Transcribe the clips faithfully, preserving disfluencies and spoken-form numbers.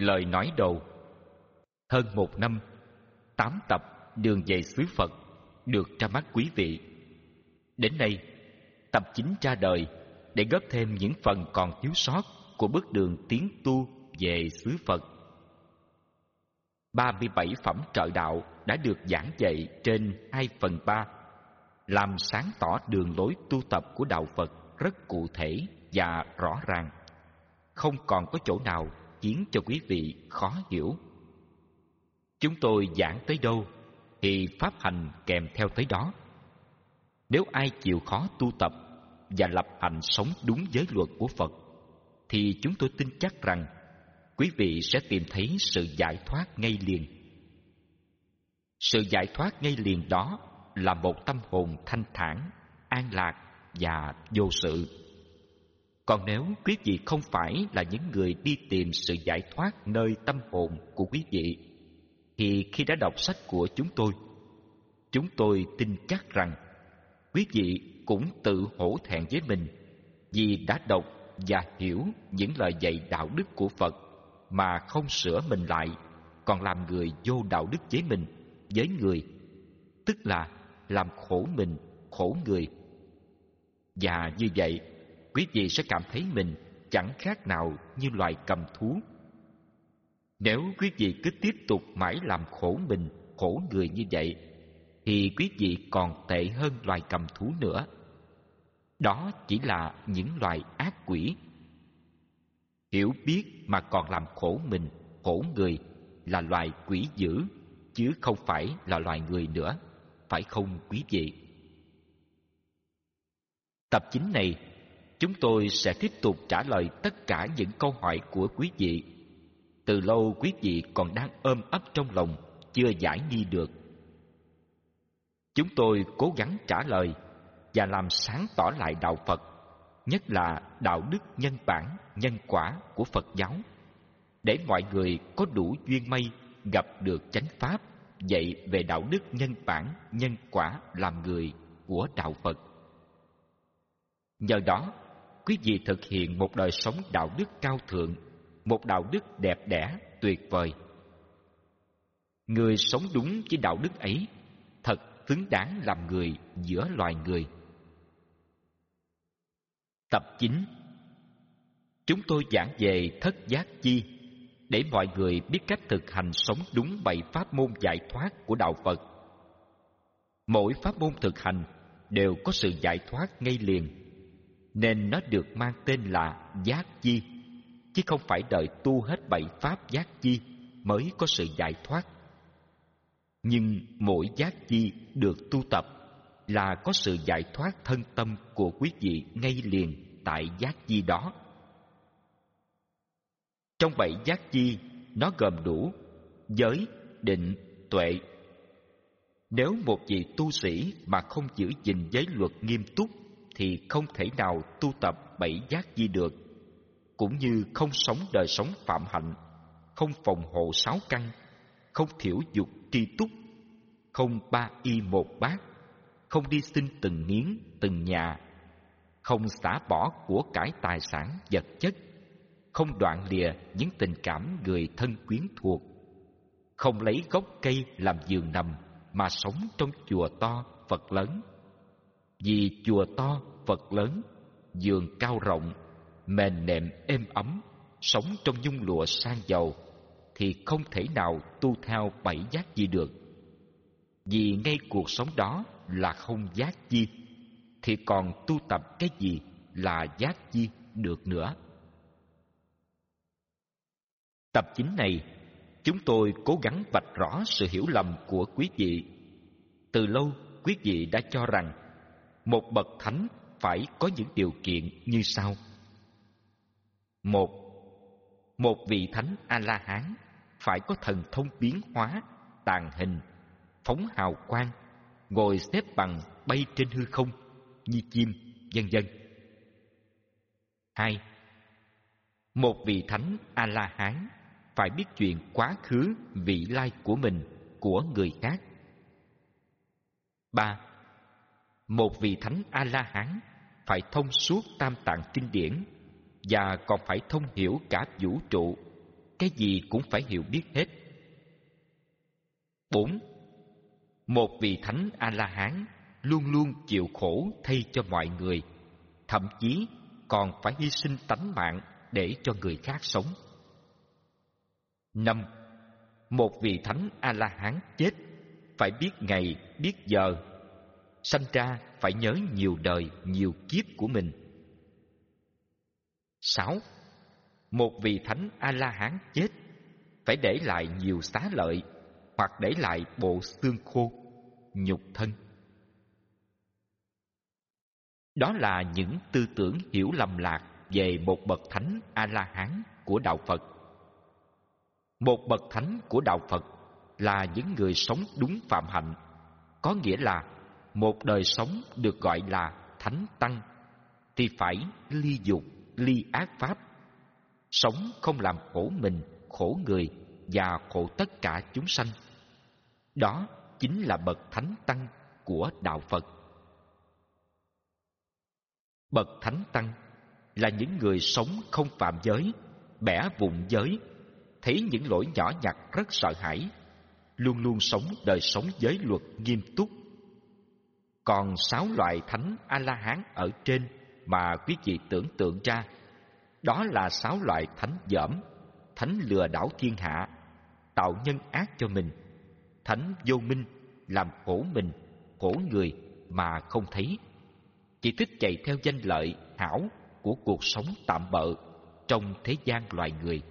Lời nói đầu. Hơn một năm, tám tập Đường về xứ Phật được ra mắt quý vị. Đến nay, tập chín ra đời để góp thêm những phần còn thiếu sót của bước đường tiến tu về xứ Phật. ba mươi bảy phẩm trợ đạo đã được giảng dạy trên hai phần ba, làm sáng tỏ đường lối tu tập của đạo Phật rất cụ thể và rõ ràng, không còn có chỗ nào khiến cho quý vị khó hiểu. Chúng tôi giảng tới đâu thì pháp hành kèm theo tới đó. Nếu ai chịu khó tu tập và lập hạnh sống đúng giới luật của Phật, thì chúng tôi tin chắc rằng quý vị sẽ tìm thấy sự giải thoát ngay liền. Sự giải thoát ngay liền đó là một tâm hồn thanh thản, an lạc và vô sự. Còn nếu quý vị không phải là những người đi tìm sự giải thoát nơi tâm hồn của quý vị, thì khi đã đọc sách của chúng tôi, chúng tôi tin chắc rằng quý vị cũng tự hổ thẹn với mình vì đã đọc và hiểu những lời dạy đạo đức của Phật mà không sửa mình lại, còn làm người vô đạo đức với mình, với người, tức là làm khổ mình, khổ người. Và như vậy, quý vị sẽ cảm thấy mình chẳng khác nào như loài cầm thú. Nếu quý vị cứ tiếp tục mãi làm khổ mình, khổ người như vậy, thì quý vị còn tệ hơn loài cầm thú nữa. Đó chỉ là những loài ác quỷ. Hiểu biết mà còn làm khổ mình, khổ người là loài quỷ dữ, chứ không phải là loài người nữa, phải không quý vị? Tập chín này, chúng tôi sẽ tiếp tục trả lời tất cả những câu hỏi của quý vị. Từ lâu quý vị còn đang ôm ấp trong lòng, chưa giải nghi được. Chúng tôi cố gắng trả lời và làm sáng tỏ lại đạo Phật, nhất là đạo đức nhân bản, nhân quả của Phật giáo, để mọi người có đủ duyên may gặp được chánh pháp dạy về đạo đức nhân bản, nhân quả làm người của đạo Phật. Nhờ đó, quý vị thực hiện một đời sống đạo đức cao thượng, một đạo đức đẹp đẽ, tuyệt vời. Người sống đúng với đạo đức ấy thật xứng đáng làm người giữa loài người. Tập chín. Chúng tôi giảng về thất giác chi để mọi người biết cách thực hành sống đúng bảy pháp môn giải thoát của đạo Phật. Mỗi pháp môn thực hành đều có sự giải thoát ngay liền, nên nó được mang tên là giác chi, chứ không phải đợi tu hết bảy pháp giác chi mới có sự giải thoát. Nhưng mỗi giác chi được tu tập là có sự giải thoát thân tâm của quý vị ngay liền tại giác chi đó. Trong bảy giác chi, nó gồm đủ giới, định, tuệ. Nếu một vị tu sĩ mà không giữ gìn giới luật nghiêm túc thì không thể nào tu tập bảy giác chi được, cũng như không sống đời sống phạm hạnh, không phòng hộ sáu căn, không thiểu dục tri túc, không ba y một bát, không đi xin từng miếng, từng nhà, không xả bỏ của cải tài sản vật chất, không đoạn lìa những tình cảm người thân quyến thuộc, không lấy gốc cây làm giường nằm mà sống trong chùa to Phật lớn. Vì chùa to Phật lớn, giường cao rộng, mền nệm êm ấm, sống trong nhung lụa sang giàu, thì không thể nào tu theo bảy giác chi được. Vì ngay cuộc sống đó là không giác chi, thì còn tu tập cái gì là giác chi được nữa. Tập chín này, chúng tôi cố gắng vạch rõ sự hiểu lầm của quý vị. Từ lâu, quý vị đã cho rằng một bậc thánh phải có những điều kiện như sau. Một, một vị thánh A-la-hán phải có thần thông biến hóa, tàng hình, phóng hào quang, ngồi xếp bằng bay trên hư không như chim, vân vân. Hai, một vị thánh A-la-hán phải biết chuyện quá khứ, vị lai của mình, của người khác. Ba, một vị thánh A-la-hán phải thông suốt tam tạng kinh điển và còn phải thông hiểu cả vũ trụ, cái gì cũng phải hiểu biết hết. Bốn. Một vị thánh A-la-hán luôn luôn chịu khổ thay cho mọi người, thậm chí còn phải hy sinh tánh mạng để cho người khác sống. Năm. Một vị thánh A-la-hán chết phải biết ngày, biết giờ, sanh ra phải nhớ nhiều đời, nhiều kiếp của mình. Sáu. Một vị thánh A-la-hán chết phải để lại nhiều xá lợi, hoặc để lại bộ xương khô, nhục thân. Đó là những tư tưởng hiểu lầm lạc về một bậc thánh A-la-hán của đạo Phật. Một bậc thánh của đạo Phật là những người sống đúng phạm hạnh, có nghĩa là một đời sống được gọi là thánh tăng thì phải ly dục, ly ác pháp, sống không làm khổ mình, khổ người và khổ tất cả chúng sanh. Đó chính là bậc thánh tăng của đạo Phật. Bậc thánh tăng là những người sống không phạm giới, bẻ vụn giới, thấy những lỗi nhỏ nhặt rất sợ hãi, luôn luôn sống đời sống giới luật nghiêm túc. Còn sáu loại thánh A-la-hán ở trên mà quý vị tưởng tượng ra, đó là sáu loại thánh dởm, thánh lừa đảo thiên hạ, tạo nhân ác cho mình, thánh vô minh, làm khổ mình, khổ người mà không thấy, chỉ thích chạy theo danh lợi hảo của cuộc sống tạm bợ trong thế gian loài người.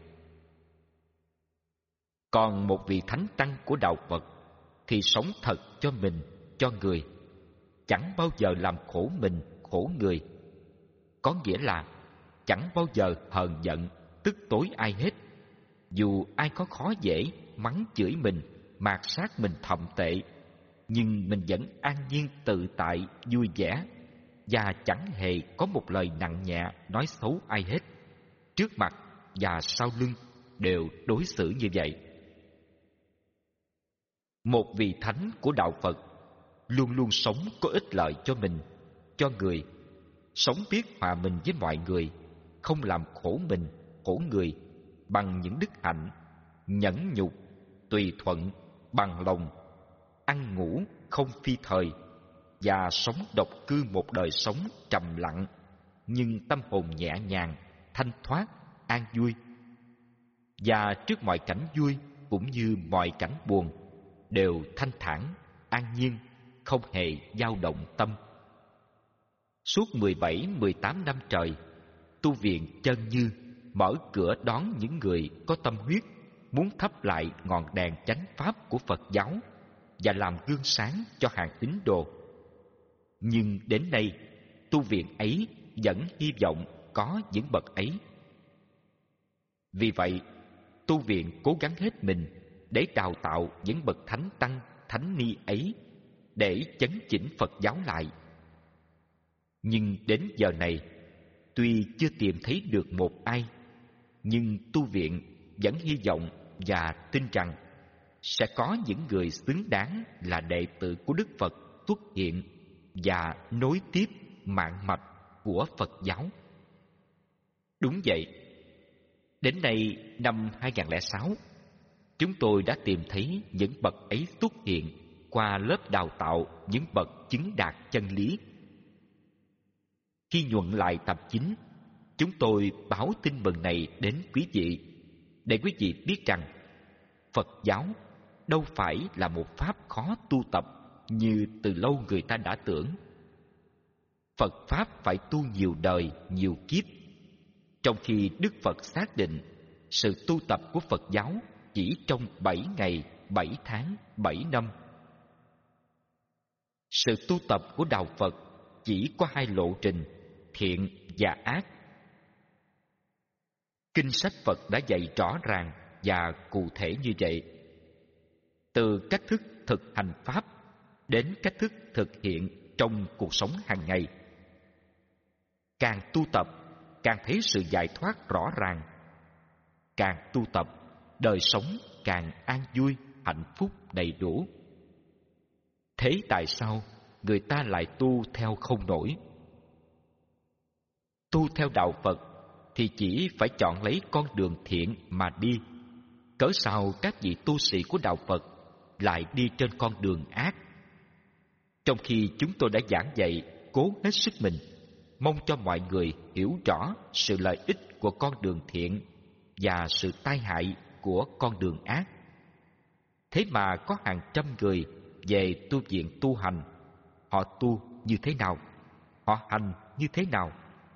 Còn một vị thánh tăng của đạo Phật thì sống thật cho mình, cho người, chẳng bao giờ làm khổ mình, khổ người. Có nghĩa là chẳng bao giờ hờn giận, tức tối ai hết. Dù ai có khó dễ, mắng chửi mình, mạt sát mình thậm tệ, nhưng mình vẫn an nhiên tự tại, vui vẻ, và chẳng hề có một lời nặng nhẹ nói xấu ai hết. Trước mặt và sau lưng đều đối xử như vậy. Một vị thánh của đạo Phật luôn luôn sống có ích lợi cho mình, cho người, sống biết hòa mình với mọi người, không làm khổ mình, khổ người, bằng những đức hạnh nhẫn nhục, tùy thuận, bằng lòng, ăn ngủ không phi thời, và sống độc cư một đời sống trầm lặng nhưng tâm hồn nhẹ nhàng, thanh thoát, an vui. Và trước mọi cảnh vui cũng như mọi cảnh buồn đều thanh thản, an nhiên, không hề dao động tâm. Suốt mười bảy mười tám năm trời, tu viện Chân Như mở cửa đón những người có tâm huyết muốn thắp lại ngọn đèn chánh pháp của Phật giáo và làm gương sáng cho hàng tín đồ. Nhưng đến nay, tu viện ấy vẫn hy vọng có những bậc ấy. Vì vậy, tu viện cố gắng hết mình để đào tạo những bậc thánh tăng, thánh ni ấy, để chấn chỉnh Phật giáo lại. Nhưng đến giờ này, tuy chưa tìm thấy được một ai, nhưng tu viện vẫn hy vọng và tin rằng sẽ có những người xứng đáng là đệ tử của Đức Phật xuất hiện và nối tiếp mạng mạch của Phật giáo. Đúng vậy, đến nay năm hai không không sáu, chúng tôi đã tìm thấy những bậc ấy xuất hiện qua lớp đào tạo những bậc chứng đạt chân lý. Khi nhuận lại tập chín, chúng tôi báo tin mừng này đến quý vị, để quý vị biết rằng Phật giáo đâu phải là một pháp khó tu tập như từ lâu người ta đã tưởng. Phật pháp phải tu nhiều đời, nhiều kiếp, trong khi Đức Phật xác định sự tu tập của Phật giáo chỉ trong bảy ngày, bảy tháng, bảy năm. Sự tu tập của đạo Phật chỉ có hai lộ trình, thiện và ác. Kinh sách Phật đã dạy rõ ràng và cụ thể như vậy. Từ cách thức thực hành pháp đến cách thức thực hiện trong cuộc sống hàng ngày. Càng tu tập, càng thấy sự giải thoát rõ ràng. Càng tu tập, đời sống càng an vui, hạnh phúc đầy đủ. Thế tại sao người ta lại tu theo không nổi? Tu theo đạo Phật thì chỉ phải chọn lấy con đường thiện mà đi, cớ sao các vị tu sĩ của đạo Phật lại đi trên con đường ác? Trong khi chúng tôi đã giảng dạy cố hết sức mình, mong cho mọi người hiểu rõ sự lợi ích của con đường thiện và sự tai hại của con đường ác. Thế mà có hàng trăm người về tu viện tu hành. Họ tu như thế nào? Họ hành như thế nào?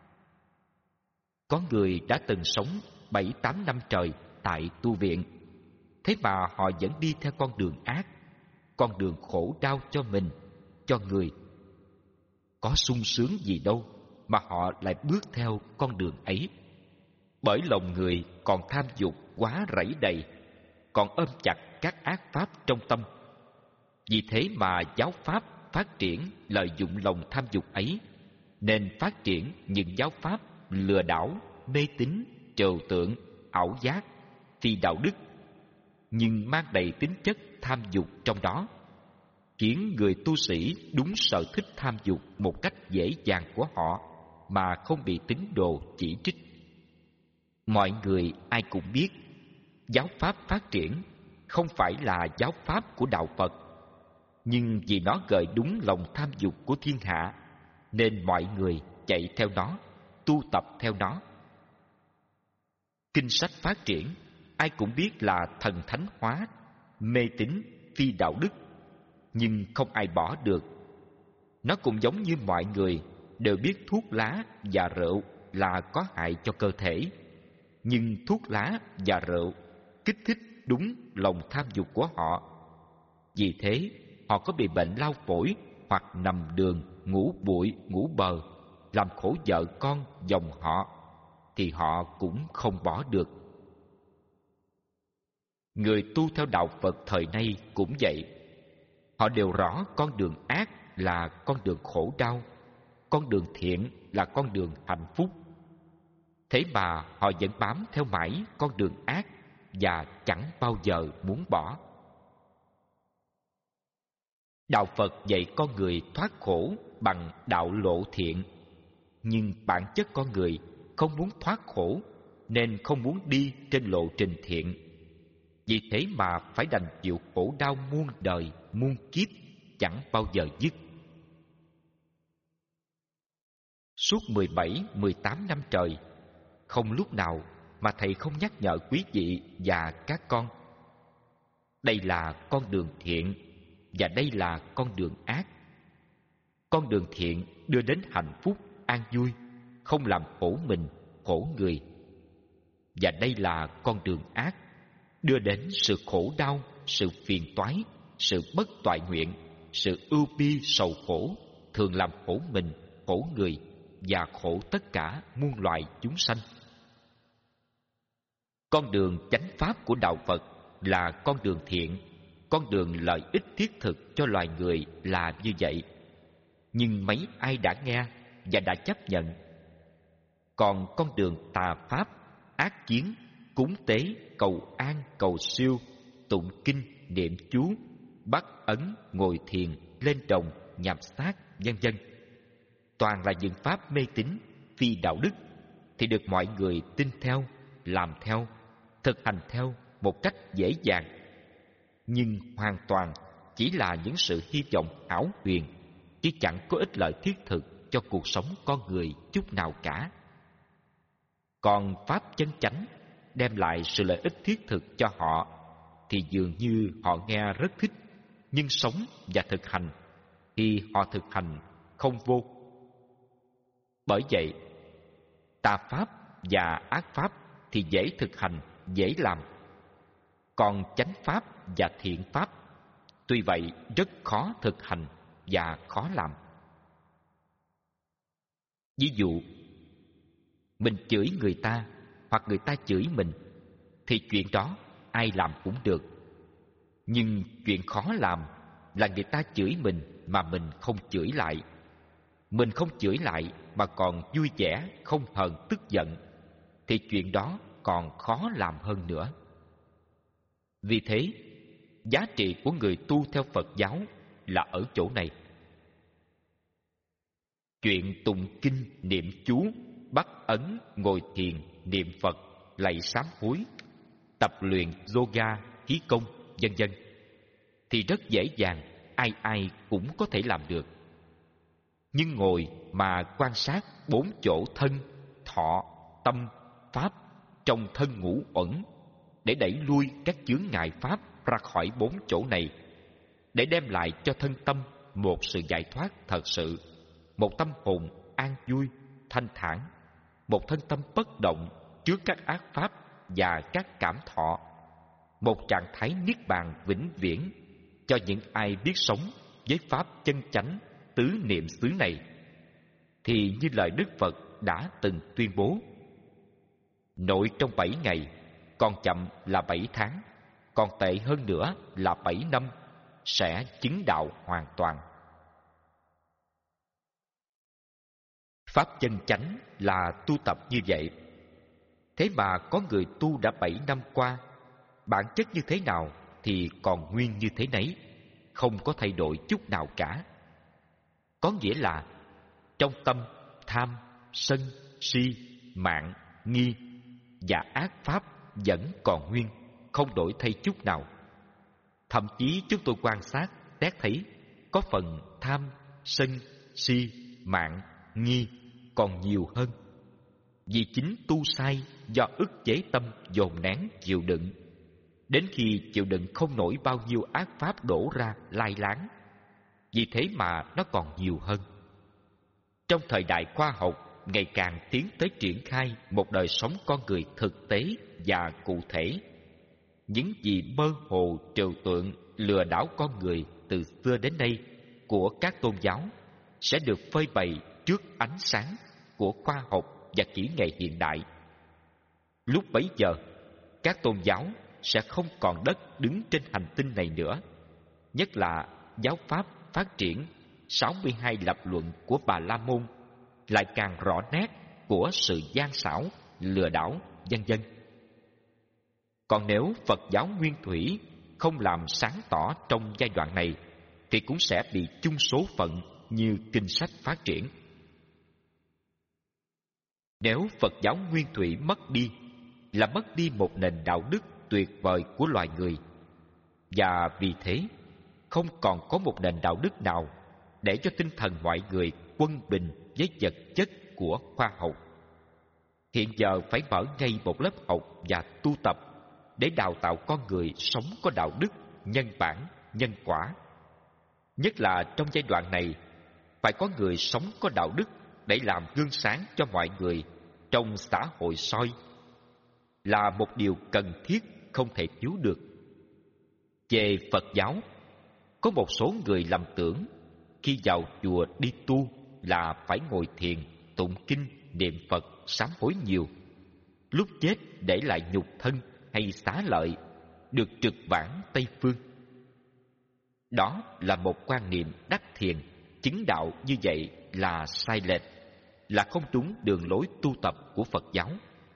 Có người đã từng sống bảy tám năm trời tại tu viện, thế mà họ vẫn đi theo con đường ác, con đường khổ đau cho mình, cho người. Có sung sướng gì đâu mà họ lại bước theo con đường ấy. Bởi lòng người còn tham dục quá rẫy đầy, còn ôm chặt các ác pháp trong tâm. Vì thế mà giáo pháp phát triển lợi dụng lòng tham dục ấy, nên phát triển những giáo pháp lừa đảo, mê tín, trừu tượng, ảo giác, phi đạo đức, nhưng mang đầy tính chất tham dục trong đó, khiến người tu sĩ đúng sở thích tham dục một cách dễ dàng của họ mà không bị tín đồ chỉ trích. Mọi người ai cũng biết, giáo pháp phát triển không phải là giáo pháp của đạo Phật, nhưng vì nó gợi đúng lòng tham dục của thiên hạ, nên mọi người chạy theo nó, tu tập theo nó. Kinh sách phát triển, ai cũng biết là thần thánh hóa, mê tín, phi đạo đức, nhưng không ai bỏ được. Nó cũng giống như mọi người đều biết thuốc lá và rượu là có hại cho cơ thể, nhưng thuốc lá và rượu kích thích đúng lòng tham dục của họ. Vì thế, họ có bị bệnh lao phổi hoặc nằm đường, ngủ bụi, ngủ bờ, làm khổ vợ con, dòng họ, thì họ cũng không bỏ được. Người tu theo đạo Phật thời nay cũng vậy. Họ đều rõ con đường ác là con đường khổ đau, con đường thiện là con đường hạnh phúc. Thế mà họ vẫn bám theo mãi con đường ác và chẳng bao giờ muốn bỏ. Đạo Phật dạy con người thoát khổ bằng đạo lộ thiện, nhưng bản chất con người không muốn thoát khổ nên không muốn đi trên lộ trình thiện. Vì thế mà phải đành chịu khổ đau muôn đời, muôn kiếp, chẳng bao giờ dứt. Suốt mười bảy, mười tám năm trời, không lúc nào mà thầy không nhắc nhở quý vị và các con. Đây là con đường thiện và đây là con đường ác. Con đường thiện đưa đến hạnh phúc, an vui, không làm khổ mình, khổ người. Và đây là con đường ác, đưa đến sự khổ đau, sự phiền toái, sự bất toại nguyện, sự ưu bi sầu khổ, thường làm khổ mình, khổ người và khổ tất cả muôn loài chúng sanh. Con đường chánh pháp của đạo Phật là con đường thiện, con đường lợi ích thiết thực cho loài người là như vậy. Nhưng mấy ai đã nghe và đã chấp nhận. Còn con đường tà pháp, ác kiến, cúng tế, cầu an, cầu siêu, tụng kinh, niệm chú, bắt ấn, ngồi thiền, lên đồng, nhập xác, vân vân, toàn là những pháp mê tín, phi đạo đức, thì được mọi người tin theo, làm theo, thực hành theo một cách dễ dàng, nhưng hoàn toàn chỉ là những sự hy vọng ảo huyền, chứ chẳng có ích lợi thiết thực cho cuộc sống con người chút nào cả. Còn pháp chân chánh đem lại sự lợi ích thiết thực cho họ thì dường như họ nghe rất thích, nhưng sống và thực hành thì họ thực hành không vô. Bởi vậy, tà pháp và ác pháp thì dễ thực hành, dễ làm. Còn chánh pháp và thiện pháp tuy vậy rất khó thực hành và khó làm. Ví dụ, mình chửi người ta hoặc người ta chửi mình thì chuyện đó ai làm cũng được. Nhưng chuyện khó làm là người ta chửi mình mà mình không chửi lại. Mình không chửi lại mà còn vui vẻ, không hờn tức giận, thì chuyện đó còn khó làm hơn nữa. Vì thế, giá trị của người tu theo Phật giáo là ở chỗ này. Chuyện tụng kinh, niệm chú, bắt ấn, ngồi thiền, niệm Phật, lạy sám hối tập luyện yoga, khí công, vân vân, thì rất dễ dàng, ai ai cũng có thể làm được. Nhưng ngồi mà quan sát bốn chỗ thân, thọ, tâm, pháp trong thân ngũ uẩn để đẩy lui các chướng ngại pháp ra khỏi bốn chỗ này, để đem lại cho thân tâm một sự giải thoát thật sự, một tâm hồn an vui, thanh thản, một thân tâm bất động trước các ác pháp và các cảm thọ, một trạng thái niết bàn vĩnh viễn cho những ai biết sống với pháp chân chánh tứ niệm xứ này, thì như lời Đức Phật đã từng tuyên bố: nội trong bảy ngày, còn chậm là bảy tháng, còn tệ hơn nữa là bảy năm, sẽ chứng đạo hoàn toàn. Pháp chân chánh là tu tập như vậy. Thế mà có người tu đã bảy năm qua, bản chất như thế nào thì còn nguyên như thế nấy, không có thay đổi chút nào cả. Có nghĩa là trong tâm tham, sân, si, mạn, nghi và ác pháp vẫn còn nguyên, không đổi thay chút nào. Thậm chí chúng tôi quan sát, tét thấy có phần tham, sân, si, mạn, nghi còn nhiều hơn. Vì chính tu sai do ức chế tâm dồn nén chịu đựng, đến khi chịu đựng không nổi bao nhiêu ác pháp đổ ra lai láng, vì thế mà nó còn nhiều hơn. Trong thời đại khoa học ngày càng tiến tới triển khai một đời sống con người thực tế và cụ thể, những gì mơ hồ trừu tượng lừa đảo con người từ xưa đến nay của các tôn giáo sẽ được phơi bày trước ánh sáng của khoa học và kỹ nghệ hiện đại. Lúc bấy giờ, các tôn giáo sẽ không còn đất đứng trên hành tinh này nữa, nhất là giáo pháp phát triển sáu mươi hai lập luận của Bà La Môn lại càng rõ nét của sự gian xảo, lừa đảo, vân vân. Còn nếu Phật giáo nguyên thủy không làm sáng tỏ trong giai đoạn này, thì cũng sẽ bị chung số phận như kinh sách phát triển. Nếu Phật giáo nguyên thủy mất đi, là mất đi một nền đạo đức tuyệt vời của loài người, và vì thế không còn có một nền đạo đức nào để cho tinh thần mọi người quân bình với vật chất của khoa học. Hiện giờ phải mở ngay một lớp học và tu tập để đào tạo con người sống có đạo đức, nhân bản, nhân quả. Nhất là trong giai đoạn này, phải có người sống có đạo đức để làm gương sáng cho mọi người trong xã hội soi, là một điều cần thiết không thể thiếu được. Về Phật giáo, có một số người lầm tưởng khi vào chùa đi tu là phải ngồi thiền, tụng kinh, niệm Phật, sám hối nhiều, lúc chết để lại nhục thân hay xá lợi, được trực vãng Tây Phương. Đó là một quan niệm đắc thiền, chứng đạo như vậy là sai lệch, là không đúng đường lối tu tập của Phật giáo.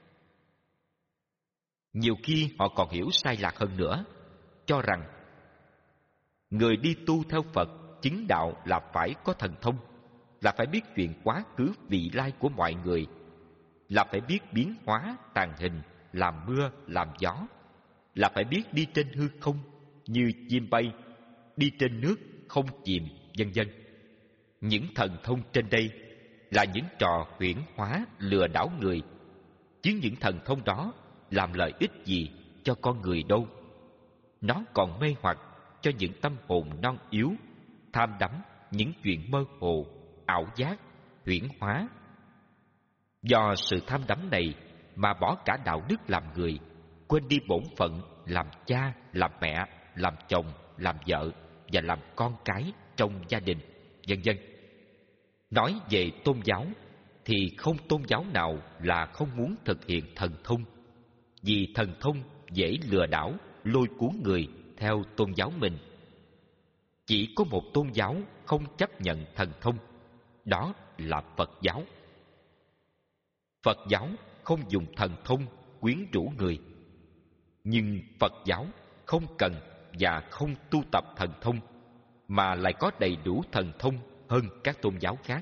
Nhiều khi họ còn hiểu sai lạc hơn nữa, cho rằng người đi tu theo Phật chứng đạo là phải có thần thông, là phải biết chuyện quá khứ vị lai của mọi người, là phải biết biến hóa tàn hình, làm mưa làm gió, là phải biết đi trên hư không như chim bay, đi trên nước không chìm, vân vân. Những thần thông trên đây là những trò huyễn hóa lừa đảo người, chứ những thần thông đó làm lợi ích gì cho con người đâu. Nó còn mê hoặc cho những tâm hồn non yếu, tham đắm những chuyện mơ hồ, ảo giác, huyễn hóa. Do sự tham đắm này mà bỏ cả đạo đức làm người, quên đi bổn phận làm cha, làm mẹ, làm chồng, làm vợ và làm con cái trong gia đình, vân vân. Nói về tôn giáo thì không tôn giáo nào là không muốn thực hiện thần thông, vì thần thông dễ lừa đảo, lôi cuốn người theo tôn giáo mình. Chỉ có một tôn giáo không chấp nhận thần thông, đó là Phật giáo. Phật giáo không dùng thần thông quyến rũ người, nhưng Phật giáo không cần và không tu tập thần thông, mà lại có đầy đủ thần thông hơn các tôn giáo khác.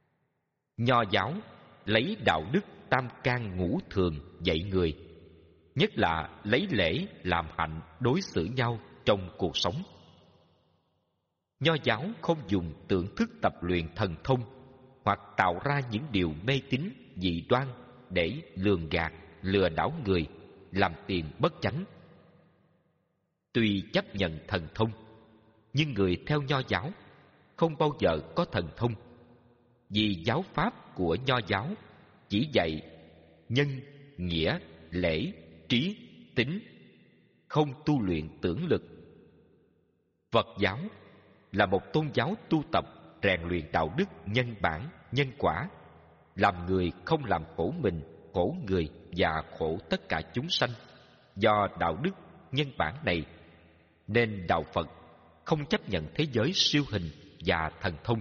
Nho giáo lấy đạo đức tam can ngũ thường dạy người, nhất là lấy lễ làm hạnh đối xử nhau trong cuộc sống. Nho giáo không dùng tưởng thức tập luyện thần thông hoặc tạo ra những điều mê tín dị đoan để lường gạt, lừa đảo người, làm tiền bất chánh. Tuy chấp nhận thần thông, nhưng người theo nho giáo không bao giờ có thần thông, vì giáo pháp của nho giáo chỉ dạy nhân, nghĩa, lễ, trí, tính, không tu luyện tưởng lực. Phật giáo là một tôn giáo tu tập rèn luyện đạo đức nhân bản, nhân quả, làm người không làm khổ mình, khổ người và khổ tất cả chúng sanh. Do đạo đức nhân bản này nên đạo Phật không chấp nhận thế giới siêu hình và thần thông.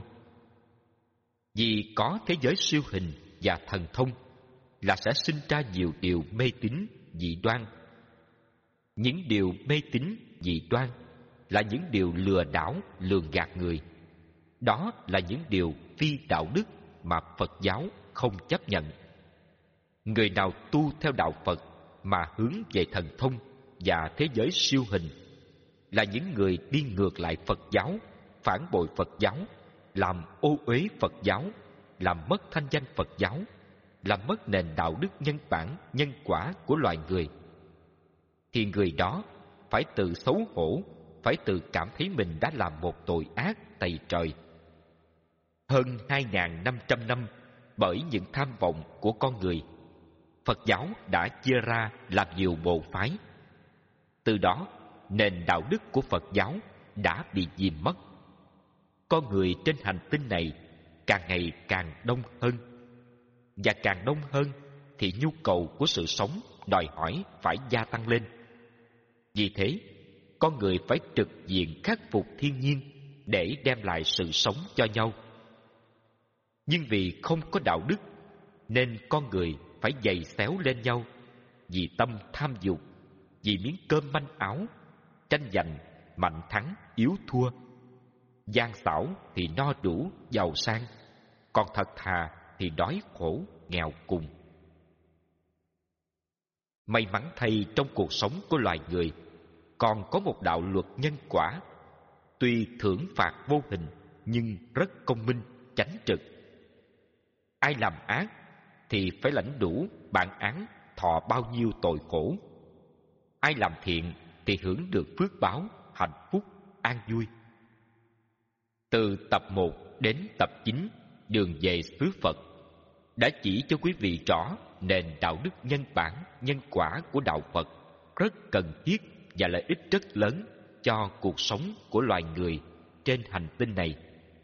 Vì có thế giới siêu hình và thần thông là sẽ sinh ra nhiều điều mê tín dị đoan. Những điều mê tín dị đoan là những điều lừa đảo, lường gạt người. Đó là những điều phi đạo đức mà Phật giáo không chấp nhận. Người nào tu theo đạo Phật mà hướng về thần thông và thế giới siêu hình là những người đi ngược lại Phật giáo, phản bội Phật giáo, làm ô uế Phật giáo, làm mất thanh danh Phật giáo, làm mất nền đạo đức nhân bản, nhân quả của loài người. Thì người đó phải tự xấu hổ, phải tự cảm thấy mình đã làm một tội ác tày trời. Hơn hai nghìn năm trăm năm, bởi những tham vọng của con người, Phật giáo đã chia ra làm nhiều bộ phái. Từ đó, nền đạo đức của Phật giáo đã bị dìm mất. Con người trên hành tinh này càng ngày càng đông hơn, và càng đông hơn thì nhu cầu của sự sống đòi hỏi phải gia tăng lên. Vì thế, con người phải trực diện khắc phục thiên nhiên để đem lại sự sống cho nhau. Nhưng vì không có đạo đức nên con người phải giày xéo lên nhau, vì tâm tham dục, vì miếng cơm manh áo, tranh giành mạnh thắng yếu thua, gian xảo thì no đủ giàu sang, còn thật thà thì đói khổ nghèo cùng. May mắn thay, trong cuộc sống của loài người còn có một đạo luật nhân quả, tuy thưởng phạt vô hình nhưng rất công minh, chánh trực. Ai làm ác thì phải lãnh đủ bản án thọ bao nhiêu tội khổ. Ai làm thiện thì hưởng được phước báo, hạnh phúc, an vui. Từ tập một đến tập chín, Đường về xứ Phật, đã chỉ cho quý vị rõ nền đạo đức nhân bản, nhân quả của đạo Phật rất cần thiết và lợi ích rất lớn cho cuộc sống của loài người trên hành tinh này.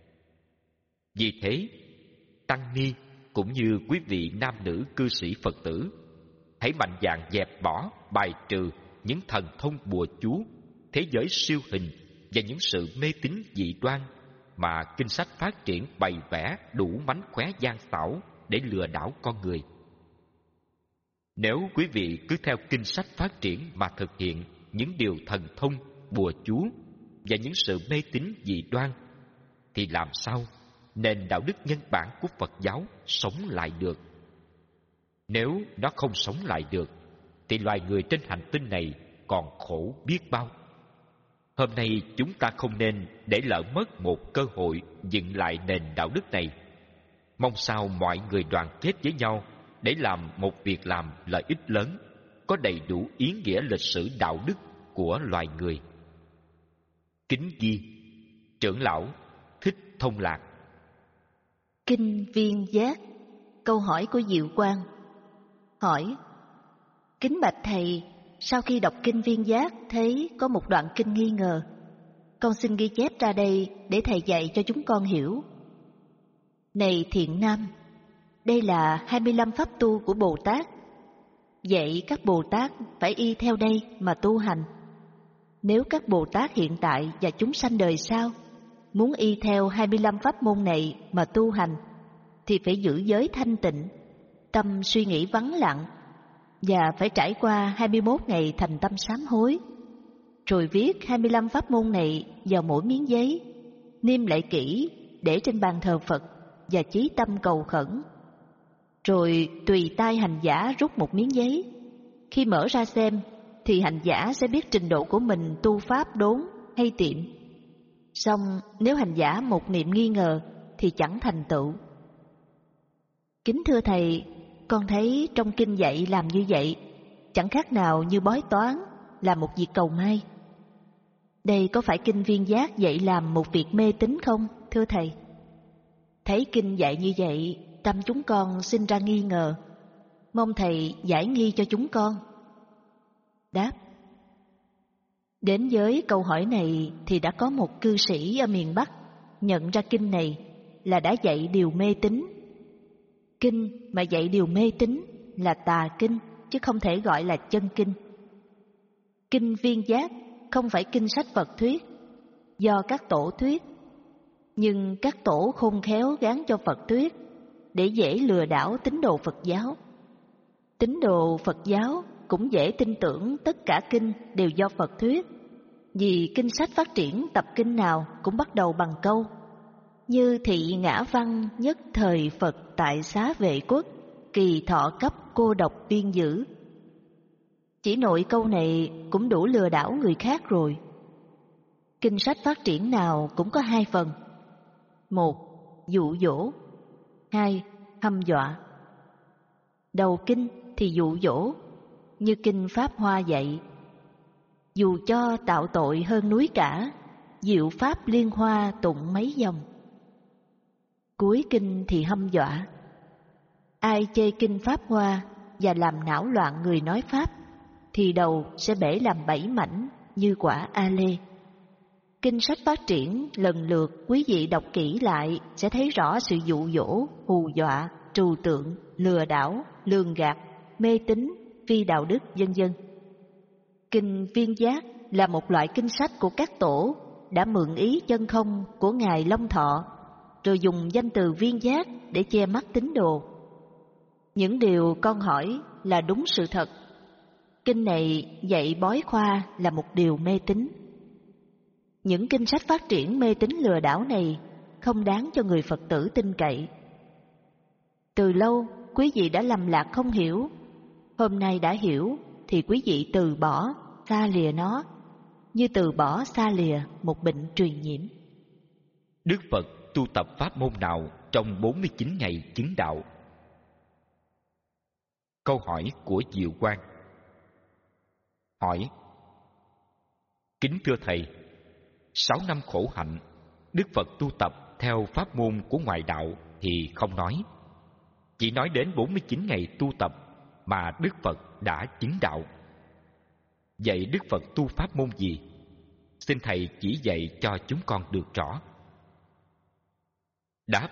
Vì thế, tăng ni cũng như quý vị nam nữ cư sĩ Phật tử hãy mạnh dạn dẹp bỏ, bài trừ những thần thông bùa chú, thế giới siêu hình và những sự mê tín dị đoan mà kinh sách phát triển bày vẽ đủ mánh khóe gian xảo để lừa đảo con người. Nếu quý vị cứ theo kinh sách phát triển mà thực hiện những điều thần thông, bùa chú và những sự mê tín dị đoan, thì làm sao nền đạo đức nhân bản của Phật giáo sống lại được? Nếu nó không sống lại được, thì loài người trên hành tinh này còn khổ biết bao. Hôm nay chúng ta không nên để lỡ mất một cơ hội dựng lại nền đạo đức này. Mong sao mọi người đoàn kết với nhau để làm một việc làm lợi ích lớn, có đầy đủ ý nghĩa lịch sử đạo đức của loài người. Kính ghi trưởng lão Thích Thông Lạc. Kinh Viên Giác. Câu hỏi của Diệu Quang. Hỏi: kính bạch thầy, sau khi đọc kinh Viên Giác thấy có một đoạn kinh nghi ngờ, con xin ghi chép ra đây để thầy dạy cho chúng con hiểu. Này thiện nam, đây là hai mươi lăm pháp tu của Bồ Tát. Vậy các Bồ Tát phải y theo đây mà tu hành. Nếu các Bồ Tát hiện tại và chúng sanh đời sau muốn y theo hai mươi lăm pháp môn này mà tu hành, thì phải giữ giới thanh tịnh, tâm suy nghĩ vắng lặng, và phải trải qua hai mươi mốt ngày thành tâm sám hối, rồi viết hai mươi lăm pháp môn này vào mỗi miếng giấy, niêm lại kỹ để trên bàn thờ Phật và chí tâm cầu khẩn. Rồi tùy tay hành giả rút một miếng giấy, Khi mở ra xem, thì hành giả sẽ biết trình độ của mình tu pháp đốn hay tiệm. Song nếu hành giả một niệm nghi ngờ thì chẳng thành tựu. Kính thưa Thầy, con thấy trong kinh dạy làm như vậy chẳng khác nào như bói toán, là một việc cầu may. Đây có phải kinh Viên Giác dạy làm một việc mê tín không, thưa Thầy? Thấy kinh dạy như vậy, tâm chúng con sinh ra nghi ngờ. Mong Thầy giải nghi cho chúng con. Đáp: Đến với câu hỏi này thì đã có một cư sĩ ở miền Bắc nhận ra kinh này là đã dạy điều mê tín. Kinh mà dạy điều mê tín là tà kinh, chứ không thể gọi là chân kinh. Kinh Viên Giác không phải kinh sách Phật thuyết, do các tổ thuyết, nhưng các tổ khôn khéo gán cho Phật thuyết để dễ lừa đảo tín đồ Phật giáo. Tín đồ Phật giáo cũng dễ tin tưởng tất cả kinh đều do Phật thuyết, vì kinh sách phát triển tập kinh nào cũng bắt đầu bằng câu như thị ngã văn nhất thời Phật tại xá vệ quốc, kỳ thọ cấp cô độc biên giữ. Chỉ nội câu này cũng đủ lừa đảo người khác rồi. Kinh sách phát triển nào cũng có hai phần: một, dụ dỗ; hai, hăm dọa. Đầu kinh thì dụ dỗ, như kinh Pháp Hoa dạy: dù cho tạo tội hơn núi cả, diệu pháp liên hoa tụng mấy dòng. Cuối kinh thì hăm dọa: ai chê kinh Pháp Hoa và làm não loạn người nói Pháp, thì đầu sẽ bể làm bảy mảnh như quả A Lê. Kinh sách phát triển lần lượt, quý vị đọc kỹ lại sẽ thấy rõ sự dụ dỗ, hù dọa, trừu tượng, lừa đảo, lường gạt, mê tín, phi đạo đức, vân vân. Kinh Viên Giác là một loại kinh sách của các tổ đã mượn ý chân không của Ngài Long Thọ, rồi dùng danh từ Viên Giác để che mắt tín đồ. Những điều con hỏi là đúng sự thật. Kinh này dạy bói khoa là một điều mê tín. Những kinh sách phát triển mê tín lừa đảo này không đáng cho người Phật tử tin cậy. Từ lâu quý vị đã lầm lạc không hiểu. Hôm nay đã hiểu thì quý vị từ bỏ, xa lìa nó, như từ bỏ xa lìa một bệnh truyền nhiễm. Đức Phật tu tập pháp môn nào trong bốn mươi chín ngày chứng đạo? Câu hỏi của Diệu Quang hỏi: Kính thưa Thầy, sáu năm khổ hạnh, Đức Phật tu tập theo pháp môn của ngoại đạo thì không nói. Chỉ nói đến bốn mươi chín ngày tu tập mà Đức Phật đã chứng đạo. Vậy Đức Phật tu pháp môn gì? Xin Thầy chỉ dạy cho chúng con được rõ. Đáp: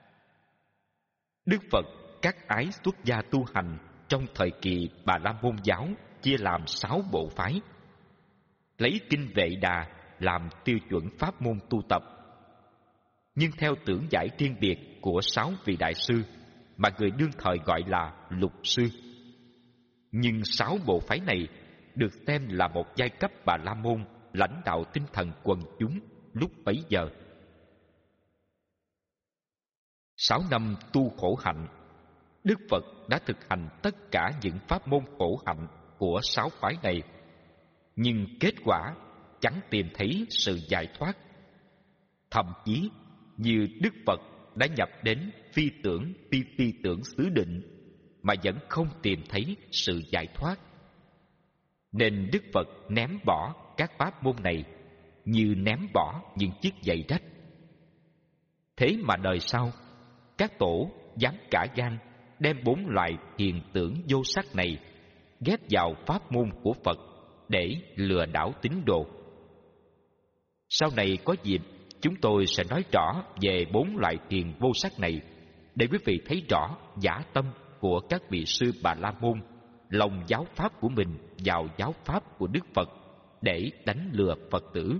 Đức Phật các ái xuất gia tu hành trong thời kỳ Bà La Môn giáo chia làm sáu bộ phái, lấy kinh Vệ Đà làm tiêu chuẩn pháp môn tu tập. Nhưng theo tưởng giải riêng biệt của sáu vị đại sư mà người đương thời gọi là lục sư. Nhưng sáu bộ phái này được xem là một giai cấp Bà La Môn lãnh đạo tinh thần quần chúng lúc bấy giờ. Sáu năm tu khổ hạnh, Đức Phật đã thực hành tất cả những pháp môn khổ hạnh của sáu phái này, nhưng kết quả chẳng tìm thấy sự giải thoát. Thậm chí như Đức Phật đã nhập đến phi tưởng phi phi tưởng xứ định mà vẫn không tìm thấy sự giải thoát. Nên Đức Phật ném bỏ các pháp môn này như ném bỏ những chiếc giày rách. Thế mà đời sau, các tổ dám cả gan đem bốn loại thiền tưởng vô sắc này ghép vào pháp môn của Phật để lừa đảo tín đồ. Sau này có dịp, chúng tôi sẽ nói rõ về bốn loại thiền vô sắc này để quý vị thấy rõ giả tâm của các vị sư Bà La Môn lồng giáo pháp của mình vào giáo pháp của Đức Phật để đánh lừa Phật tử.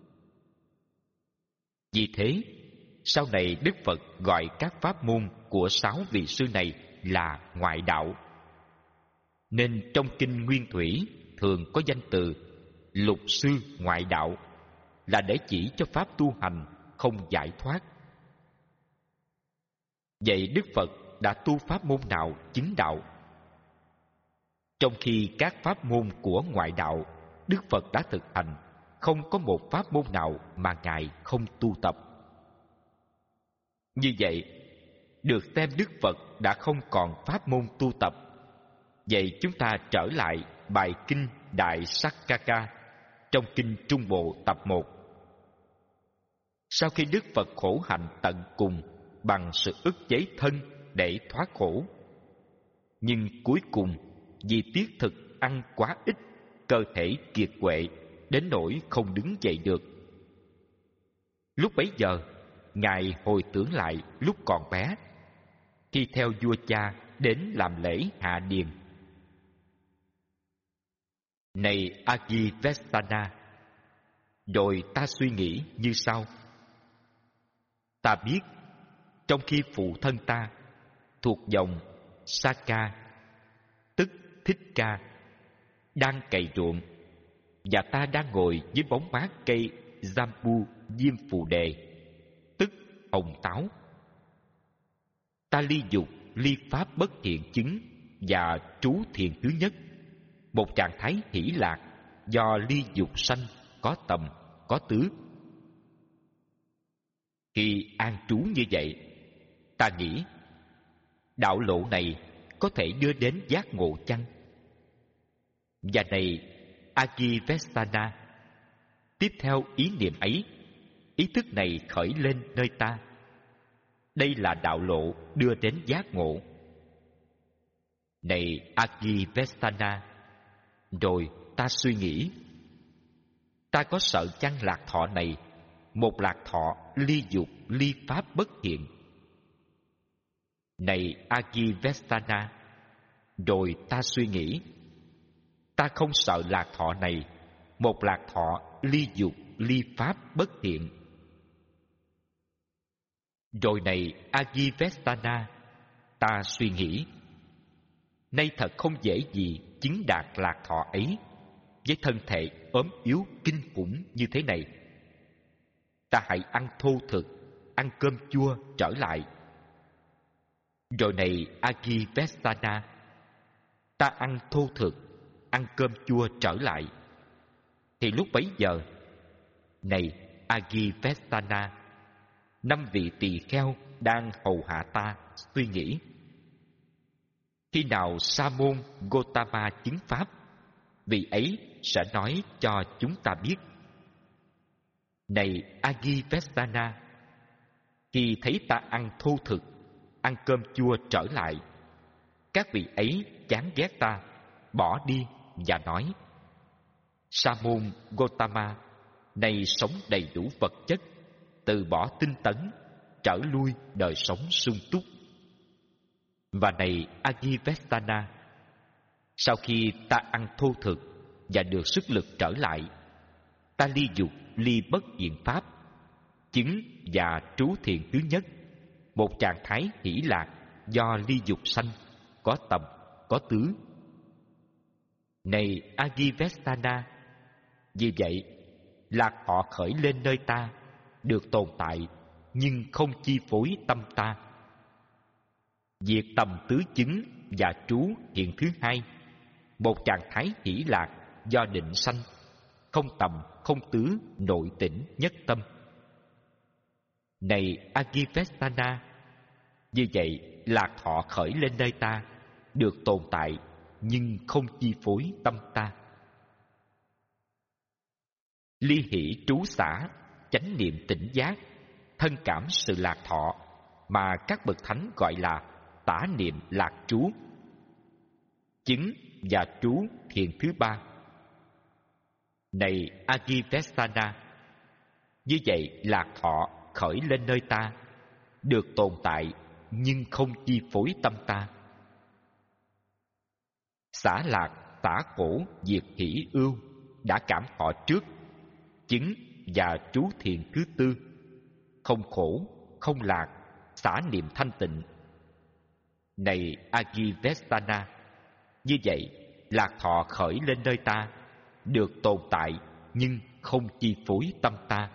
Vì thế, sau này Đức Phật gọi các pháp môn của sáu vị sư này là ngoại đạo. Nên trong kinh Nguyên Thủy thường có danh từ lục sư ngoại đạo là để chỉ cho pháp tu hành không giải thoát. Vậy Đức Phật đã tu pháp môn nào chứng đạo? Trong khi các pháp môn của ngoại đạo Đức Phật đã thực hành, không có một pháp môn nào mà Ngài không tu tập. Như vậy, được xem Đức Phật đã không còn pháp môn tu tập. Vậy chúng ta trở lại bài kinh Đại Sakkaka trong kinh Trung Bộ tập một. Sau khi Đức Phật khổ hạnh tận cùng bằng sự ức chế thân để thoát khổ, nhưng cuối cùng vì tiết thực ăn quá ít, cơ thể kiệt quệ đến nỗi không đứng dậy được. Lúc bấy giờ, Ngài hồi tưởng lại lúc còn bé, khi theo vua cha đến làm lễ hạ điền. Này Agivestana, rồi ta suy nghĩ như sau. Ta biết, trong khi phụ thân ta thuộc dòng Saka, tức Thích Ca, đang cày ruộng, và ta đang ngồi dưới bóng mát cây Jambu diêm phù đề, tức hồng táo. Ta ly dục, ly pháp bất thiện chứng và trú thiền thứ nhất, một trạng thái hỷ lạc do ly dục sanh, có tầm, có tứ. Khi an trú như vậy, ta nghĩ, đạo lộ này có thể đưa đến giác ngộ chăng? Và này Agivestana, tiếp theo ý niệm ấy, ý thức này khởi lên nơi ta. Đây là đạo lộ đưa đến giác ngộ. Này Agivestana, rồi ta suy nghĩ, ta có sợ chăng lạc thọ này, một lạc thọ ly dục, ly pháp bất thiện? Này Agivestana, rồi ta suy nghĩ, ta không sợ lạc thọ này, một lạc thọ ly dục, ly pháp bất thiện. Rồi này Agivestana, ta suy nghĩ, nay thật không dễ gì chứng đạt lạc thọ ấy với thân thể ốm yếu kinh khủng như thế này. Ta hãy ăn thô thực, ăn cơm chua trở lại. Rồi này Agivestana, ta ăn thô thực, ăn cơm chua trở lại. Thì lúc bấy giờ, này Agivestana, năm vị tỳ kheo đang hầu hạ ta suy nghĩ, khi nào Sa môn Gotama chứng pháp, vị ấy sẽ nói cho chúng ta biết. Này Agivestana, khi thấy ta ăn thô thực, ăn cơm chua trở lại, các vị ấy chán ghét ta, bỏ đi và nói, Sa môn Gotama này sống đầy đủ vật chất, từ bỏ tinh tấn, trở lui đời sống sung túc. Và này Agivestana, sau khi ta ăn thô thực và được sức lực trở lại, ta ly dục, ly bất thiện pháp, chứng và trú thiền thứ nhất, một trạng thái hỷ lạc do ly dục sanh, có tầm, có tứ. Này Agivestana, vì vậy lạc họ khởi lên nơi ta, được tồn tại nhưng không chi phối tâm ta. Việc tầm tứ chứng và trú hiện thứ hai, một trạng thái hỷ lạc do định sanh, không tầm, không tứ, nội tỉnh nhất tâm. Này Agivestana, như vậy lạc họ khởi lên nơi ta, được tồn tại nhưng không chi phối tâm ta. Ly hỷ trú xả, chánh niệm tỉnh giác, thân cảm sự lạc thọ, mà các bậc thánh gọi là tả niệm lạc trú, chứng và trú thiền thứ ba. Này Agivestana, như vậy lạc thọ khởi lên nơi ta, được tồn tại nhưng không chi phối tâm ta. Xả lạc, tả khổ, diệt hỷ ưu, đã cảm thọ trước, chứng và trú thiền thứ tư, không khổ, không lạc, xả niệm thanh tịnh. Này Agivestana, như vậy lạc thọ khởi lên nơi ta, được tồn tại nhưng không chi phối tâm ta.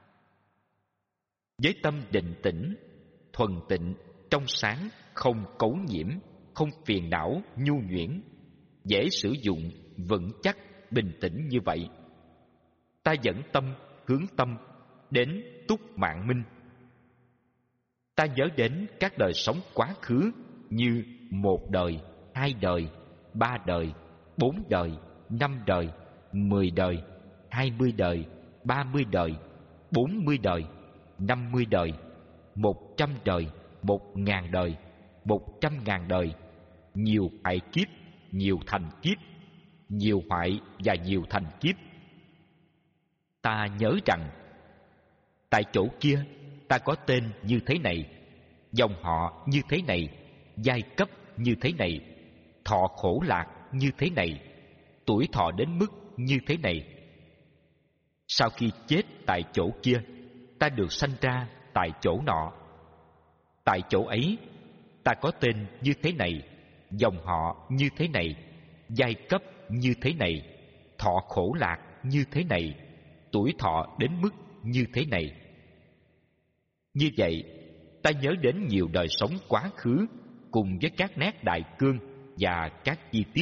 Với tâm định tĩnh, thuần tịnh, trong sáng, không cấu nhiễm, không phiền não nhu nhuyễn, dễ sử dụng, vững chắc, bình tĩnh như vậy. Ta dẫn tâm, hướng tâm đến túc mạng minh. Ta nhớ đến các đời sống quá khứ như một đời, hai đời, ba đời, bốn đời, năm đời, mười đời, hai mươi đời, ba mươi đời, bốn mươi đời, năm mươi đời, một trăm đời, một ngàn đời, một trăm ngàn đời, nhiều hoại kiếp, nhiều thành kiếp, nhiều hoại và nhiều thành kiếp. Ta nhớ rằng tại chỗ kia ta có tên như thế này, dòng họ như thế này, giai cấp như thế này, thọ khổ lạc như thế này, tuổi thọ đến mức như thế này. Sau khi chết tại chỗ kia, ta được sanh ra tại chỗ nọ. Tại chỗ ấy, ta có tên như thế này, dòng họ như thế này, giai cấp như thế này, thọ khổ lạc như thế này, tuổi thọ đến mức như thế này. Như vậy, ta nhớ đến nhiều đời sống quá khứ cùng với các nét đại cương và các chi tiết.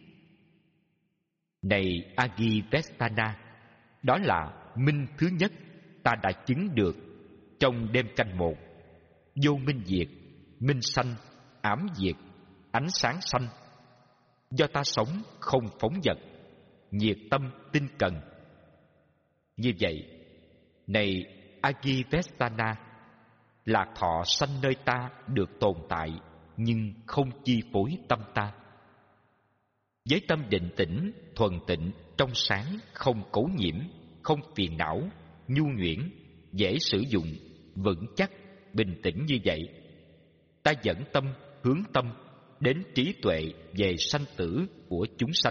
Này Agivestana, đó là minh thứ nhất ta đã chứng được trong đêm canh một. Vô minh diệt, minh sanh, ám diệt, ánh sáng sanh. Do ta sống không phóng dật, nhiệt tâm tinh cần. Như vậy, này Agivestana, lạc thọ sanh nơi ta được tồn tại nhưng không chi phối tâm ta. Với tâm định tĩnh, thuần tịnh, trong sáng, không cấu nhiễm, không phiền não, nhu nhuyễn, dễ sử dụng, vững chắc, bình tĩnh như vậy, ta dẫn tâm, hướng tâm đến trí tuệ về sanh tử của chúng sanh.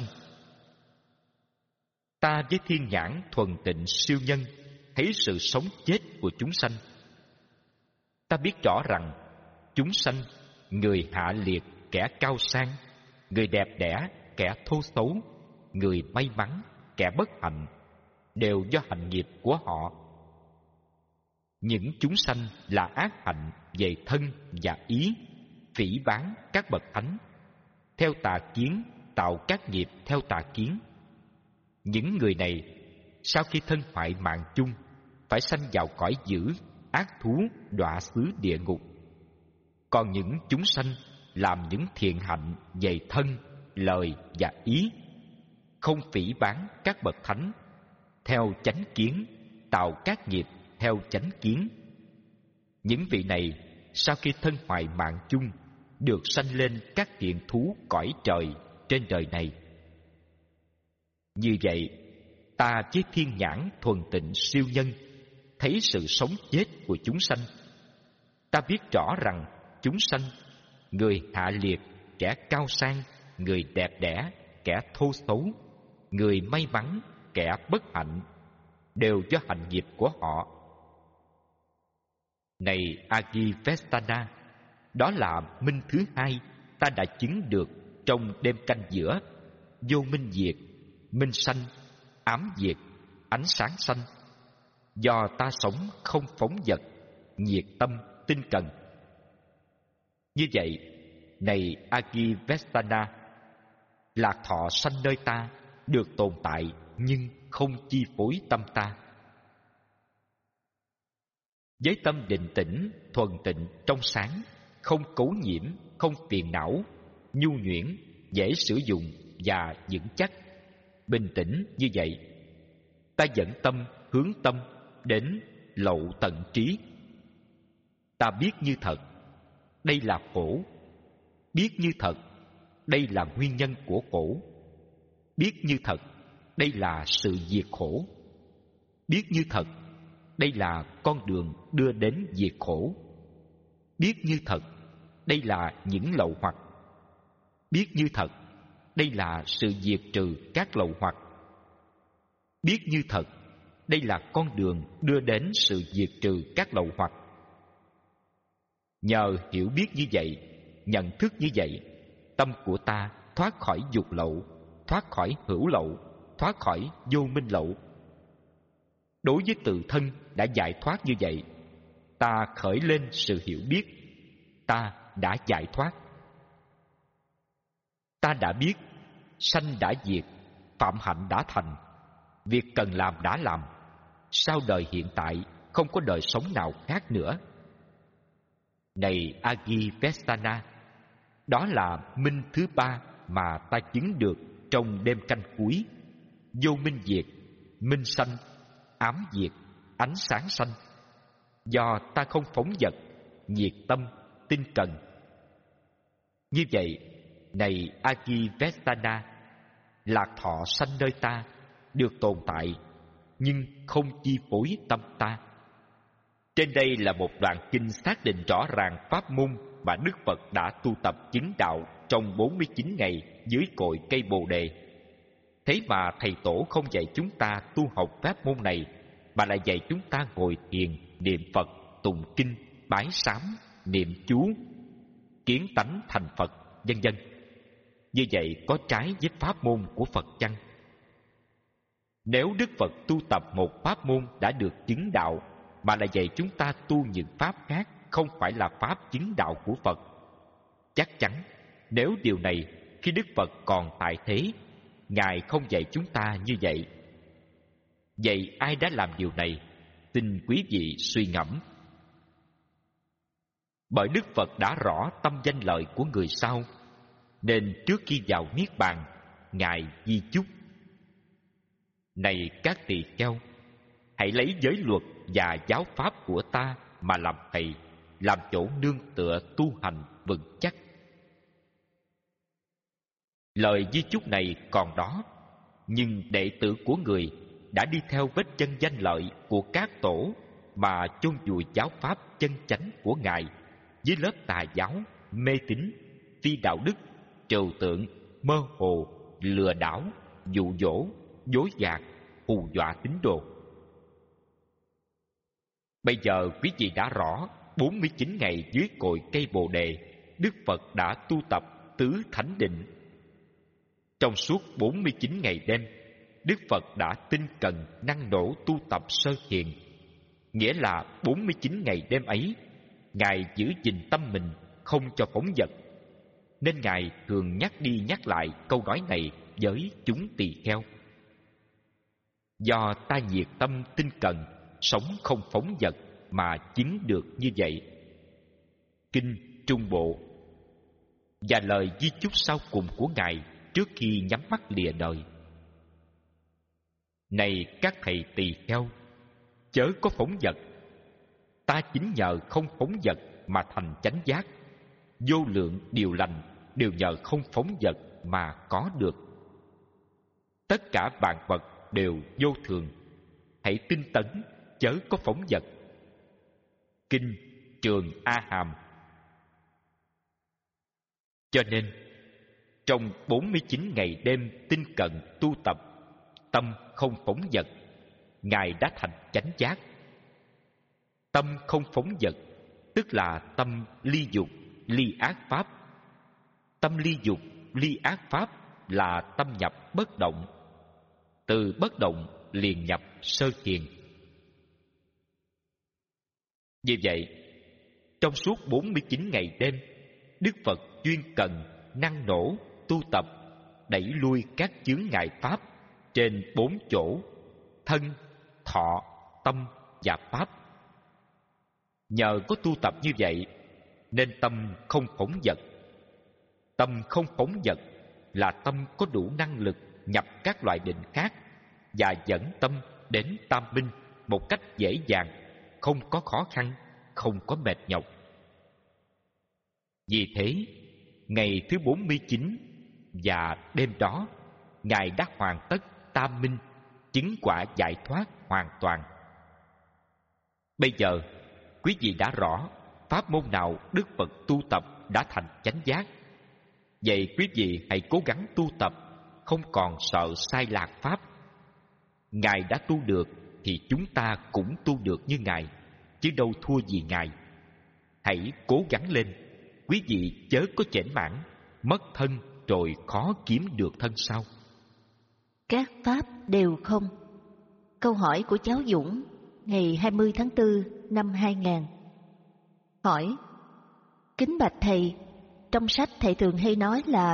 Ta với thiên nhãn thuần tịnh siêu nhân thấy sự sống chết của chúng sanh. Ta biết rõ rằng chúng sanh, người hạ liệt, kẻ cao sang, người đẹp đẽ, kẻ thô xấu, người may mắn, kẻ bất hạnh, đều do hành nghiệp của họ. Những chúng sanh là ác hạnh về thân và ý, phỉ báng các bậc thánh, theo tà kiến tạo các nghiệp theo tà kiến. Những người này sau khi thân hoại mạng chung phải sanh vào cõi dữ, ác thú, đọa xứ địa ngục. Còn những chúng sanh làm những thiện hạnh về thân, lời và ý, không phỉ báng các bậc thánh, theo chánh kiến tạo các nghiệp theo chánh kiến. Những vị này sau khi thân hoại mạng chung được sanh lên các thiện thú cõi trời trên đời này. Như vậy, ta với thiên nhãn thuần tịnh siêu nhân thấy sự sống chết của chúng sanh. Ta biết rõ rằng chúng sanh, người hạ liệt, kẻ cao sang, người đẹp đẽ, kẻ thô xấu, người may mắn, kẻ bất hạnh, đều do hành nghiệp của họ. Này Agivestana, đó là minh thứ hai ta đã chứng được trong đêm canh giữa. Vô minh diệt, minh sanh, ám diệt, ánh sáng sanh. Do ta sống không phóng dật, nhiệt tâm, tinh cần. Như vậy, này Agivestana, lạc thọ sanh nơi ta được tồn tại nhưng không chi phối tâm ta. Với tâm định tĩnh, thuần tịnh, trong sáng, không cấu nhiễm, không phiền não, nhu nhuyễn, dễ sử dụng và vững chắc, bình tĩnh như vậy, ta dẫn tâm, hướng tâm đến lậu tận trí. Ta biết như thật, đây là khổ. Biết như thật, đây là nguyên nhân của khổ. Biết như thật, đây là sự diệt khổ. Biết như thật, đây là con đường đưa đến diệt khổ. Biết như thật, đây là những lậu hoặc. Biết như thật, đây là sự diệt trừ các lậu hoặc. Biết như thật, đây là con đường đưa đến sự diệt trừ các lậu hoặc. Nhờ hiểu biết như vậy, nhận thức như vậy, tâm của ta thoát khỏi dục lậu, thoát khỏi hữu lậu, thoát khỏi vô minh lậu. Đối với tự thân đã giải thoát như vậy, ta khởi lên sự hiểu biết, ta đã giải thoát. Ta đã biết sanh đã diệt, phạm hạnh đã thành, việc cần làm đã làm. Sau đời hiện tại không có đời sống nào khác nữa. Này Agivestana, đó là minh thứ ba mà ta chứng được trong đêm canh cuối. Vô minh diệt, minh sanh, ám diệt, ánh sáng sanh. Do ta không phóng dật, nhiệt tâm, tinh cần. Như vậy, này Agivestana, lạc thọ sanh nơi ta, được tồn tại, nhưng không chi phối tâm ta. Trên đây là một đoạn kinh xác định rõ ràng pháp môn mà Đức Phật đã tu tập chứng đạo trong bốn mươi chín ngày dưới cội cây Bồ Đề. Thế mà Thầy Tổ không dạy chúng ta tu học pháp môn này, mà lại dạy chúng ta ngồi thiền, niệm Phật, tụng kinh, bái sám, niệm chú, kiến tánh thành Phật, vân vân. Như vậy có trái với pháp môn của Phật chăng? Nếu Đức Phật tu tập một pháp môn đã được chứng đạo, mà lại dạy chúng ta tu những pháp khác không phải là pháp chứng đạo của Phật, chắc chắn nếu điều này khi Đức Phật còn tại thế, Ngài không dạy chúng ta như vậy. Vậy ai đã làm điều này? Xin quý vị suy ngẫm. Bởi Đức Phật đã rõ tâm danh lợi của người sau, nên trước khi vào Niết Bàn, Ngài di chúc: Này các tỳ kheo, hãy lấy giới luật và giáo pháp của ta mà làm thầy, làm chỗ nương tựa tu hành vững chắc. Lời di chúc này còn đó, nhưng đệ tử của người đã đi theo vết chân danh lợi của các tổ mà chôn vùi giáo pháp chân chánh của Ngài dưới lớp tà giáo, mê tín, phi đạo đức, trừu tượng, mơ hồ, lừa đảo, dụ dỗ, dối gạt, hù dọa tín đồ. Bây giờ quý vị đã rõ, bốn mươi chín ngày dưới cội cây Bồ Đề, Đức Phật đã tu tập tứ thánh định. Trong suốt bốn mươi chín ngày đêm, Đức Phật đã tinh cần năng nổ tu tập sơ thiền. Nghĩa là bốn mươi chín ngày đêm ấy, Ngài giữ gìn tâm mình không cho phóng dật. Nên Ngài thường nhắc đi nhắc lại câu nói này với chúng tỳ kheo. Do ta nhiệt tâm tinh cần, sống không phóng dật mà chứng được như vậy. Kinh Trung Bộ. Và lời di chúc sau cùng của Ngài trước khi nhắm mắt lìa đời: Này các thầy tỳ kheo, chớ có phóng dật. Ta chính nhờ không phóng dật mà thành chánh giác. Vô lượng điều lành đều nhờ không phóng dật mà có được. Tất cả vạn vật đều vô thường, hãy tinh tấn, chớ có phóng dật. Kinh Trường A Hàm. Cho nên, trong bốn mươi chín ngày đêm tinh cận tu tập, tâm không phóng dật, Ngài đã thành chánh giác. Tâm không phóng dật, tức là tâm ly dục, ly ác pháp. Tâm ly dục, ly ác pháp là tâm nhập bất động. Từ bất động liền nhập sơ thiền. Vì vậy, trong suốt bốn mươi chín ngày đêm, Đức Phật chuyên cần, năng nổ, tu tập, đẩy lui các chướng ngại pháp trên bốn chỗ: thân, thọ, tâm và pháp. Nhờ có tu tập như vậy, nên tâm không phóng dật. Tâm không phóng dật là tâm có đủ năng lực nhập các loại định khác và dẫn tâm đến tam minh một cách dễ dàng, không có khó khăn, không có mệt nhọc. Vì thế, ngày thứ bốn mươi chín và đêm đó, Ngài đã hoàn tất tam minh, chứng quả giải thoát hoàn toàn. Bây giờ, quý vị đã rõ pháp môn nào Đức Phật tu tập đã thành chánh giác. Vậy quý vị hãy cố gắng tu tập, không còn sợ sai lạc pháp. Ngài đã tu được thì chúng ta cũng tu được như Ngài, chứ đâu thua gì Ngài. Hãy cố gắng lên, quý vị chớ có chểnh mãn, mất thân rồi khó kiếm được thân sau. Các pháp đều không. Câu hỏi của cháu Dũng ngày hai mươi tháng tư năm hai nghìn. Hỏi: Kính bạch thầy, trong sách thầy thường hay nói là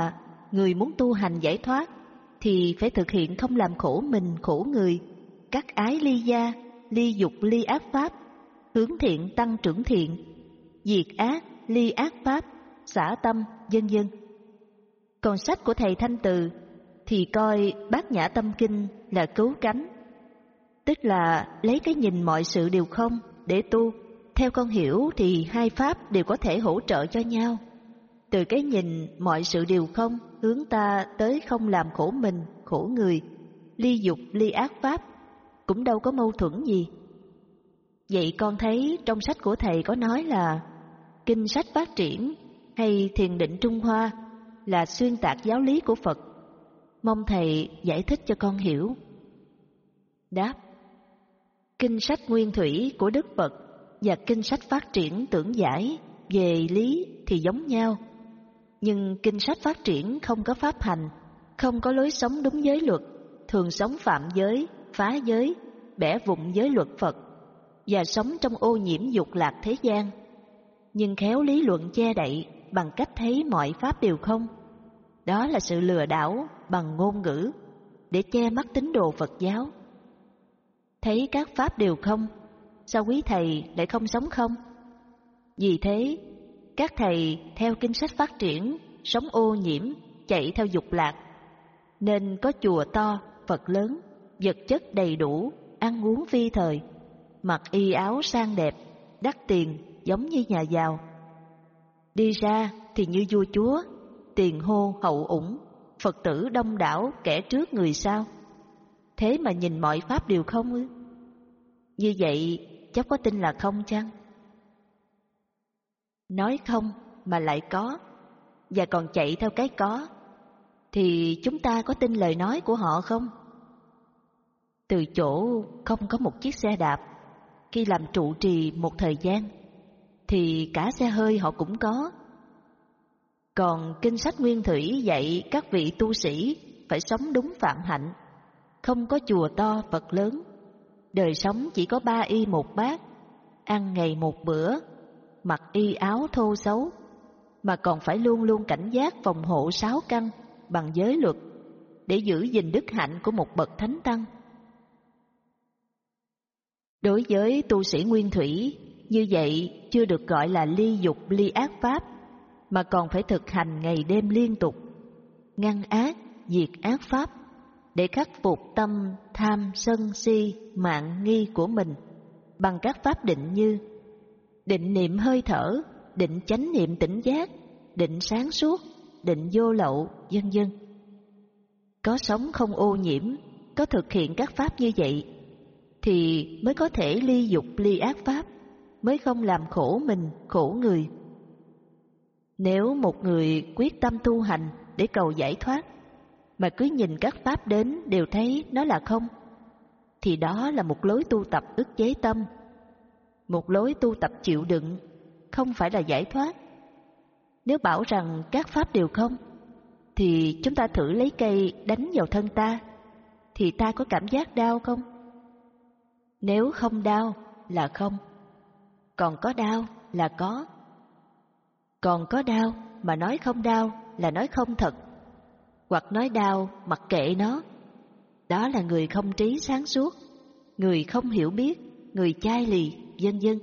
người muốn tu hành giải thoát thì phải thực hiện không làm khổ mình, khổ người, cắt ái ly gia, ly dục ly ác pháp, hướng thiện tăng trưởng thiện, diệt ác ly ác pháp, xả tâm, vân vân. Còn sách của thầy Thanh Từ thì coi Bát Nhã Tâm Kinh là cứu cánh, tức là lấy cái nhìn mọi sự đều không để tu. Theo con hiểu thì hai pháp đều có thể hỗ trợ cho nhau. Từ cái nhìn mọi sự đều không hướng ta tới không làm khổ mình, khổ người, ly dục ly ác pháp, cũng đâu có mâu thuẫn gì. Vậy con thấy trong sách của thầy có nói là kinh sách phát triển hay thiền định Trung Hoa là xuyên tạc giáo lý của Phật. Mong thầy giải thích cho con hiểu. Đáp: kinh sách nguyên thủy của Đức Phật và kinh sách phát triển tưởng giải về lý thì giống nhau, nhưng kinh sách phát triển không có pháp hành, không có lối sống đúng giới luật, thường sống phạm giới, phá giới, bẻ vụn giới luật Phật và sống trong ô nhiễm dục lạc thế gian, nhưng khéo lý luận che đậy bằng cách thấy mọi pháp đều không. Đó là sự lừa đảo bằng ngôn ngữ để che mắt tín đồ Phật giáo. Thấy các pháp đều không, sao quý thầy lại không sống không? Vì thế, các thầy theo kinh sách phát triển sống ô nhiễm, chạy theo dục lạc, nên có chùa to, Phật lớn, vật chất đầy đủ, ăn uống phi thời, mặc y áo sang đẹp, đắt tiền giống như nhà giàu. Đi ra thì như vua chúa, tiền hô hậu ủng, Phật tử đông đảo, kẻ trước người sau. Thế mà nhìn mọi pháp đều không ư? Như vậy cháu có tin là không chăng? Nói không mà lại có, và còn chạy theo cái có, thì chúng ta có tin lời nói của họ không? Từ chỗ không có một chiếc xe đạp, khi làm trụ trì một thời gian, thì cả xe hơi họ cũng có. Còn kinh sách nguyên thủy dạy các vị tu sĩ phải sống đúng phạm hạnh, không có chùa to Phật lớn, đời sống chỉ có ba y một bát, ăn ngày một bữa, mặc y áo thô xấu, mà còn phải luôn luôn cảnh giác phòng hộ sáu căn bằng giới luật để giữ gìn đức hạnh của một bậc thánh tăng. Đối với tu sĩ nguyên thủy, như vậy chưa được gọi là ly dục ly ác pháp, mà còn phải thực hành ngày đêm liên tục, ngăn ác, diệt ác pháp, để khắc phục tâm tham sân si mạn nghi của mình bằng các pháp định như định niệm hơi thở, định chánh niệm tỉnh giác, định sáng suốt, định vô lậu, vân vân. Có sống không ô nhiễm, có thực hiện các pháp như vậy, thì mới có thể ly dục ly ác pháp, mới không làm khổ mình, khổ người. Nếu một người quyết tâm tu hành để cầu giải thoát, mà cứ nhìn các pháp đến đều thấy nó là không, thì đó là một lối tu tập ức chế tâm, một lối tu tập chịu đựng, không phải là giải thoát. Nếu bảo rằng các pháp đều không, thì chúng ta thử lấy cây đánh vào thân ta, thì ta có cảm giác đau không? Nếu không đau là không, còn có đau là có. Còn có đau mà nói không đau là nói không thật, hoặc nói đau mặc kệ nó. Đó là người không trí sáng suốt, người không hiểu biết, người chai lì, vân vân.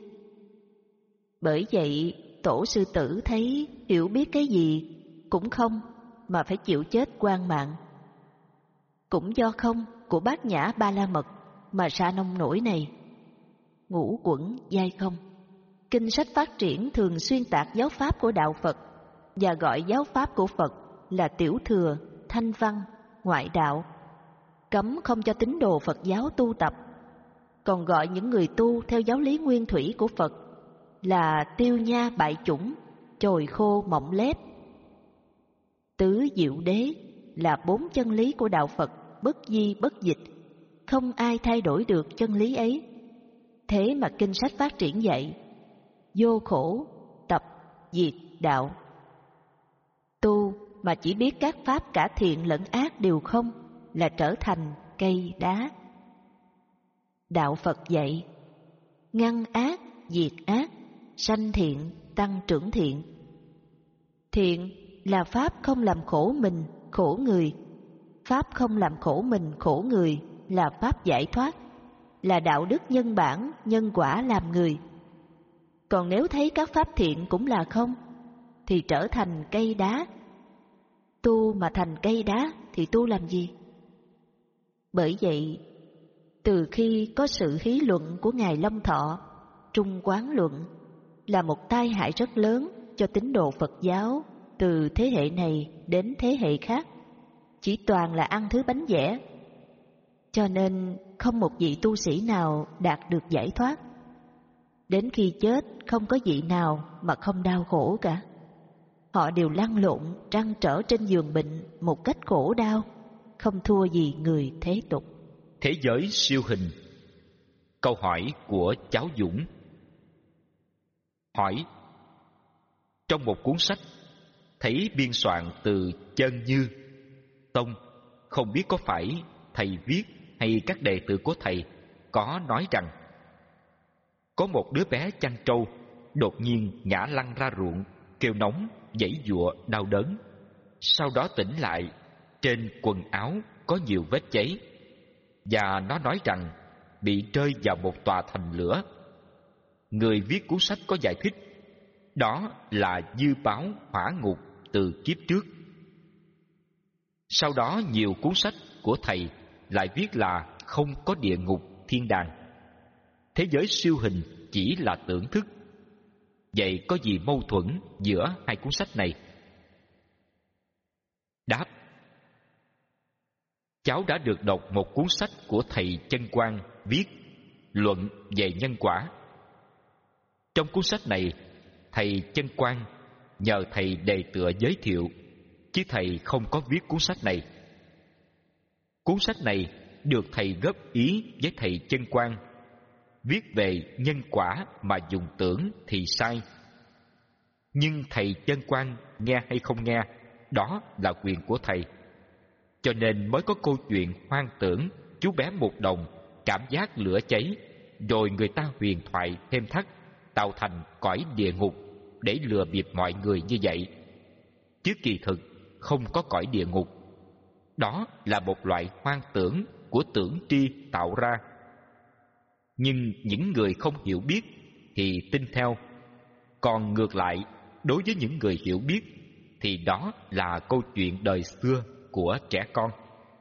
Bởi vậy tổ sư Tử thấy hiểu biết cái gì cũng không, mà phải chịu chết quan mạng. Cũng do không của Bát Nhã Ba La Mật mà ra nông nổi này. Ngũ quẩn giai không. Kinh sách phát triển thường xuyên tạc giáo pháp của đạo Phật và gọi giáo pháp của Phật là tiểu thừa, thanh văn, ngoại đạo, cấm không cho tín đồ Phật giáo tu tập, còn gọi những người tu theo giáo lý nguyên thủy của Phật là tiêu nha bại chủng, chồi khô mọng lép. Tứ diệu đế là bốn chân lý của đạo Phật bất di bất dịch, không ai thay đổi được chân lý ấy. Thế mà kinh sách phát triển dạy vô khổ, tập, diệt, đạo. Tu mà chỉ biết các pháp cả thiện lẫn ác đều không là trở thành cây đá. Đạo Phật dạy ngăn ác, diệt ác, sanh thiện, tăng trưởng thiện. Thiện là pháp không làm khổ mình, khổ người. Pháp không làm khổ mình khổ người là pháp giải thoát, là đạo đức nhân bản, nhân quả làm người. Còn nếu thấy các pháp thiện cũng là không, thì trở thành cây đá. Tu mà thành cây đá thì tu làm gì? Bởi vậy, từ khi có sự hí luận của Ngài Lâm Thọ, Trung Quán Luận là một tai hại rất lớn cho tín đồ Phật giáo từ thế hệ này đến thế hệ khác, chỉ toàn là ăn thứ bánh vẽ. Cho nên không một vị tu sĩ nào đạt được giải thoát. Đến khi chết không có vị nào mà không đau khổ cả. Họ đều lăn lộn trăn trở trên giường bệnh một cách khổ đau, không thua gì người thế tục. Thế giới siêu hình. Câu hỏi của cháu Dũng. Hỏi: trong một cuốn sách thấy biên soạn từ Chân Như Tông, không biết có phải thầy viết hay các đệ tử của thầy, có nói rằng có một đứa bé chăn trâu đột nhiên ngã lăn ra ruộng, kêu nóng, giãy giụa đau đớn. Sau đó tỉnh lại, trên quần áo có nhiều vết cháy, và nó nói rằng bị rơi vào một tòa thành lửa. Người viết cuốn sách có giải thích đó là dư báo hỏa ngục từ kiếp trước. Sau đó nhiều cuốn sách của thầy lại viết là không có địa ngục, thiên đàng. Thế giới siêu hình chỉ là tưởng thức. Vậy có gì mâu thuẫn giữa hai cuốn sách này? Đáp: cháu đã được đọc một cuốn sách của thầy Chân Quang viết luận về nhân quả. Trong cuốn sách này, thầy Chân Quang nhờ thầy đề tựa giới thiệu, chứ thầy không có viết cuốn sách này. Cuốn sách này được thầy góp ý với thầy Chân Quang, viết về nhân quả mà dùng tưởng thì sai. Nhưng thầy Chân Quang nghe hay không nghe, đó là quyền của thầy. Cho nên mới có câu chuyện hoang tưởng chú bé một đồng cảm giác lửa cháy, rồi người ta huyền thoại thêm thắt, tạo thành cõi địa ngục để lừa bịp mọi người như vậy. Chứ kỳ thực không có cõi địa ngục. Đó là một loại hoang tưởng của tưởng tri tạo ra. Nhưng những người không hiểu biết thì tin theo. Còn ngược lại, đối với những người hiểu biết thì đó là câu chuyện đời xưa của trẻ con.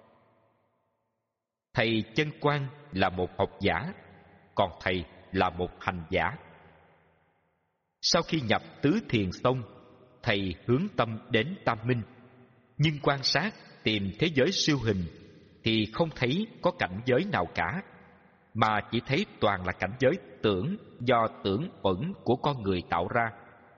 Thầy Chân Quang là một học giả, còn thầy là một hành giả. Sau khi nhập Tứ Thiền Tông, thầy hướng tâm đến Tam Minh, nhưng quan sát tìm thế giới siêu hình thì không thấy có cảnh giới nào cả, mà chỉ thấy toàn là cảnh giới tưởng do tưởng uẩn của con người tạo ra.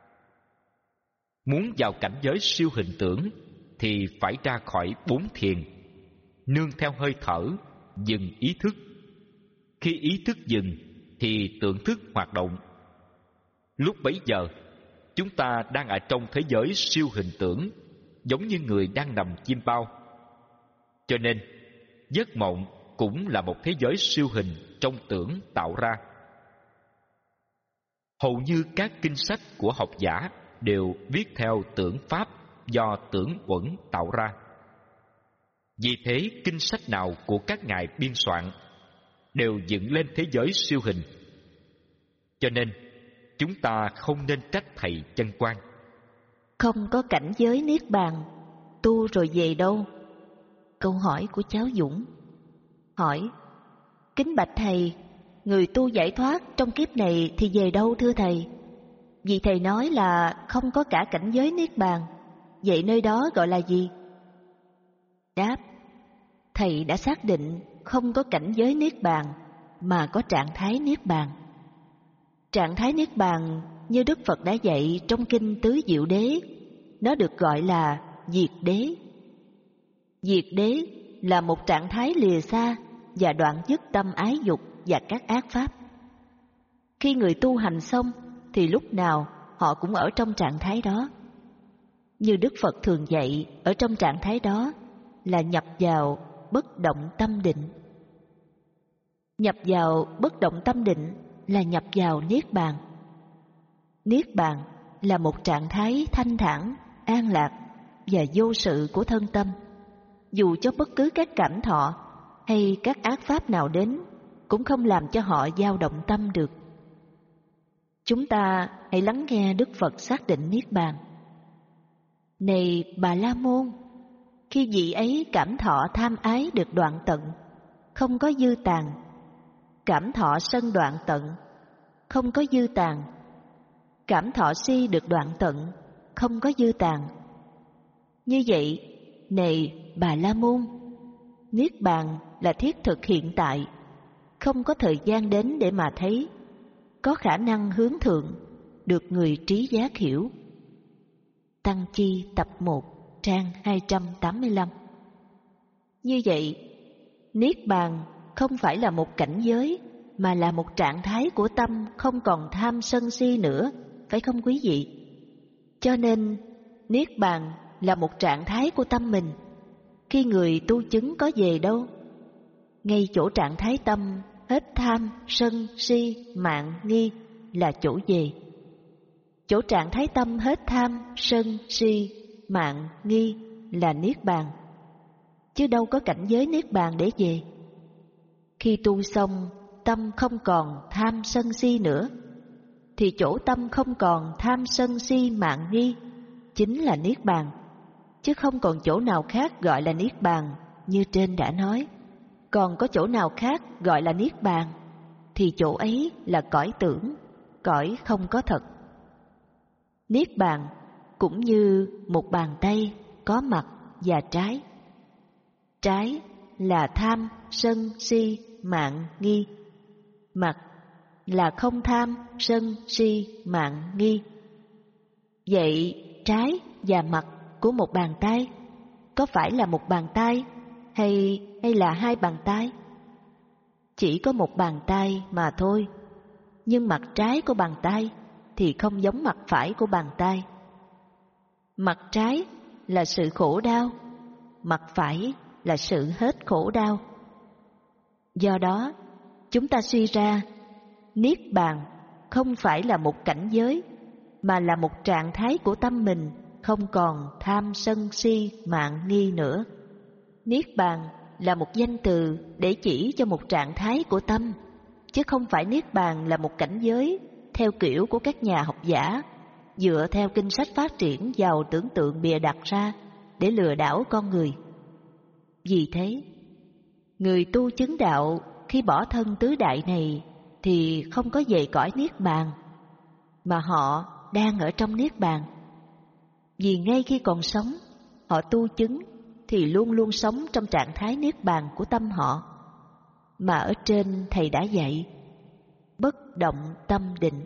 Muốn vào cảnh giới siêu hình tưởng thì phải ra khỏi bốn thiền, nương theo hơi thở, dừng ý thức. Khi ý thức dừng thì tưởng thức hoạt động. Lúc bấy giờ, chúng ta đang ở trong thế giới siêu hình tưởng, giống như người đang nằm chim bao. Cho nên, giấc mộng cũng là một thế giới siêu hình trong tưởng tạo ra. Hầu như các kinh sách của học giả đều viết theo tưởng pháp do tưởng uẩn tạo ra. Vì thế, kinh sách nào của các ngài biên soạn đều dựng lên thế giới siêu hình. Cho nên, chúng ta không nên trách thầy Chân Quang. Không có cảnh giới niết bàn, tu rồi về đâu? Câu hỏi của cháu Dũng. Hỏi: kính bạch thầy, người tu giải thoát trong kiếp này thì về đâu thưa thầy? Vì thầy nói là không có cả cảnh giới niết bàn, vậy nơi đó gọi là gì? Đáp: thầy đã xác định không có cảnh giới niết bàn, mà có trạng thái niết bàn. Trạng thái niết bàn như Đức Phật đã dạy trong kinh Tứ Diệu Đế, nó được gọi là diệt đế. Diệt đế là một trạng thái lìa xa và đoạn dứt tâm ái dục và các ác pháp. Khi người tu hành xong thì lúc nào họ cũng ở trong trạng thái đó. Như Đức Phật thường dạy, ở trong trạng thái đó là nhập vào bất động tâm định. Nhập vào bất động tâm định là nhập vào niết bàn. Niết bàn là một trạng thái thanh thản, an lạc, và vô sự của thân tâm, dù cho bất cứ các cảm thọ hay các ác pháp nào đến cũng không làm cho họ dao động tâm được. Chúng ta hãy lắng nghe Đức Phật xác định Niết Bàn. Này Bà La Môn, khi vị ấy cảm thọ tham ái được đoạn tận, không có dư tàn, cảm thọ sân đoạn tận, không có dư tàn, cảm thọ si được đoạn tận, không có dư tàn. Như vậy, này Bà La Môn, Niết Bàn là thiết thực hiện tại, không có thời gian đến để mà thấy, có khả năng hướng thượng, được người trí giác hiểu. Tăng Chi tập một, trang hai trăm tám mươi lăm. Như vậy, Niết Bàn không phải là một cảnh giới, mà là một trạng thái của tâm không còn tham sân si nữa, phải không quý vị? Cho nên, Niết Bàn là một trạng thái của tâm mình. Khi người tu chứng có về đâu? Ngay chỗ trạng thái tâm hết tham, sân, si, mạn, nghi là chỗ về. Chỗ trạng thái tâm hết tham, sân, si, mạn, nghi là Niết Bàn. Chứ đâu có cảnh giới Niết Bàn để về. Khi tu xong, tâm không còn tham sân si nữa, thì chỗ tâm không còn tham sân si mạn nghi chính là Niết Bàn, chứ không còn chỗ nào khác gọi là Niết Bàn như trên đã nói. Còn có chỗ nào khác gọi là Niết Bàn, thì chỗ ấy là cõi tưởng, cõi không có thật. Niết Bàn cũng như một bàn tay có mặt và trái. Trái là tham, sân, si, mạn, nghi. Mặt là không tham, sân, si, mạn, nghi. Vậy trái và mặt của một bàn tay có phải là một bàn tay hay hay là hai bàn tay? Chỉ có một bàn tay mà thôi, nhưng mặt trái của bàn tay thì không giống mặt phải của bàn tay. Mặt trái là sự khổ đau, mặt phải là sự hết khổ đau. Do đó, chúng ta suy ra, Niết Bàn không phải là một cảnh giới, mà là một trạng thái của tâm mình không còn tham sân si mạn nghi nữa. Niết Bàn là một danh từ để chỉ cho một trạng thái của tâm, chứ không phải Niết Bàn là một cảnh giới theo kiểu của các nhà học giả, dựa theo kinh sách phát triển giàu tưởng tượng bịa đặt ra để lừa đảo con người. Vì thế, người tu chứng đạo khi bỏ thân tứ đại này thì không có về cõi Niết Bàn, mà họ đang ở trong Niết Bàn. Vì ngay khi còn sống, họ tu chứng thì luôn luôn sống trong trạng thái Niết Bàn của tâm họ. Mà ở trên Thầy đã dạy, bất động tâm định.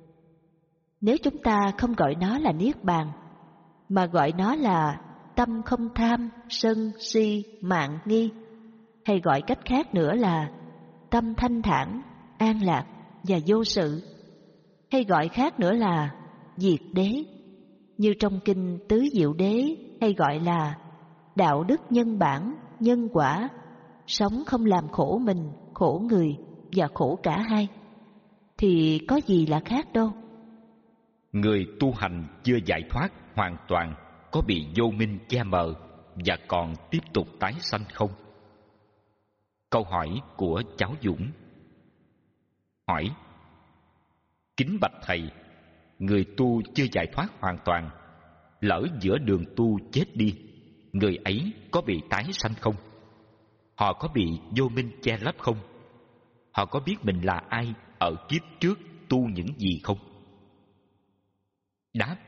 Nếu chúng ta không gọi nó là Niết Bàn, mà gọi nó là tâm không tham, sân, si, mạn, nghi, hay gọi cách khác nữa là tâm thanh thản, an lạc và vô sự, hay gọi khác nữa là diệt đế, như trong kinh Tứ Diệu Đế hay gọi là đạo đức nhân bản, nhân quả, sống không làm khổ mình, khổ người và khổ cả hai, thì có gì là khác đâu. Người tu hành chưa giải thoát hoàn toàn có bị vô minh che mờ và còn tiếp tục tái sanh không? Câu hỏi của cháu Dũng. Hỏi: kính bạch thầy, người tu chưa giải thoát hoàn toàn, lỡ giữa đường tu chết đi, người ấy có bị tái sanh không? Họ có bị vô minh che lấp không? Họ có biết mình là ai ở kiếp trước tu những gì không? Đáp: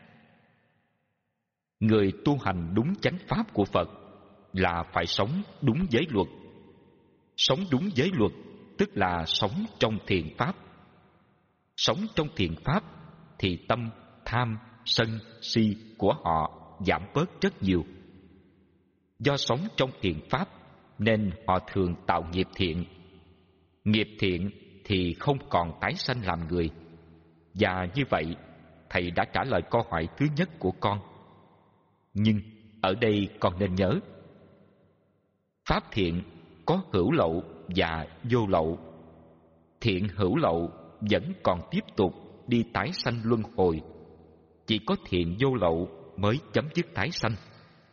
người tu hành đúng chánh pháp của Phật là phải sống đúng giới luật. Sống đúng giới luật tức là sống trong thiện pháp. Sống trong thiện pháp thì tâm tham, sân, si của họ giảm bớt rất nhiều. Do sống trong thiện pháp nên họ thường tạo nghiệp thiện. Nghiệp thiện thì không còn tái sanh làm người. Và như vậy, thầy đã trả lời câu hỏi thứ nhất của con. Nhưng ở đây con nên nhớ, pháp thiện có hữu lậu và vô lậu. Thiện hữu lậu vẫn còn tiếp tục đi tái sanh luân hồi. Chỉ có thiện vô lậu mới chấm dứt tái sanh.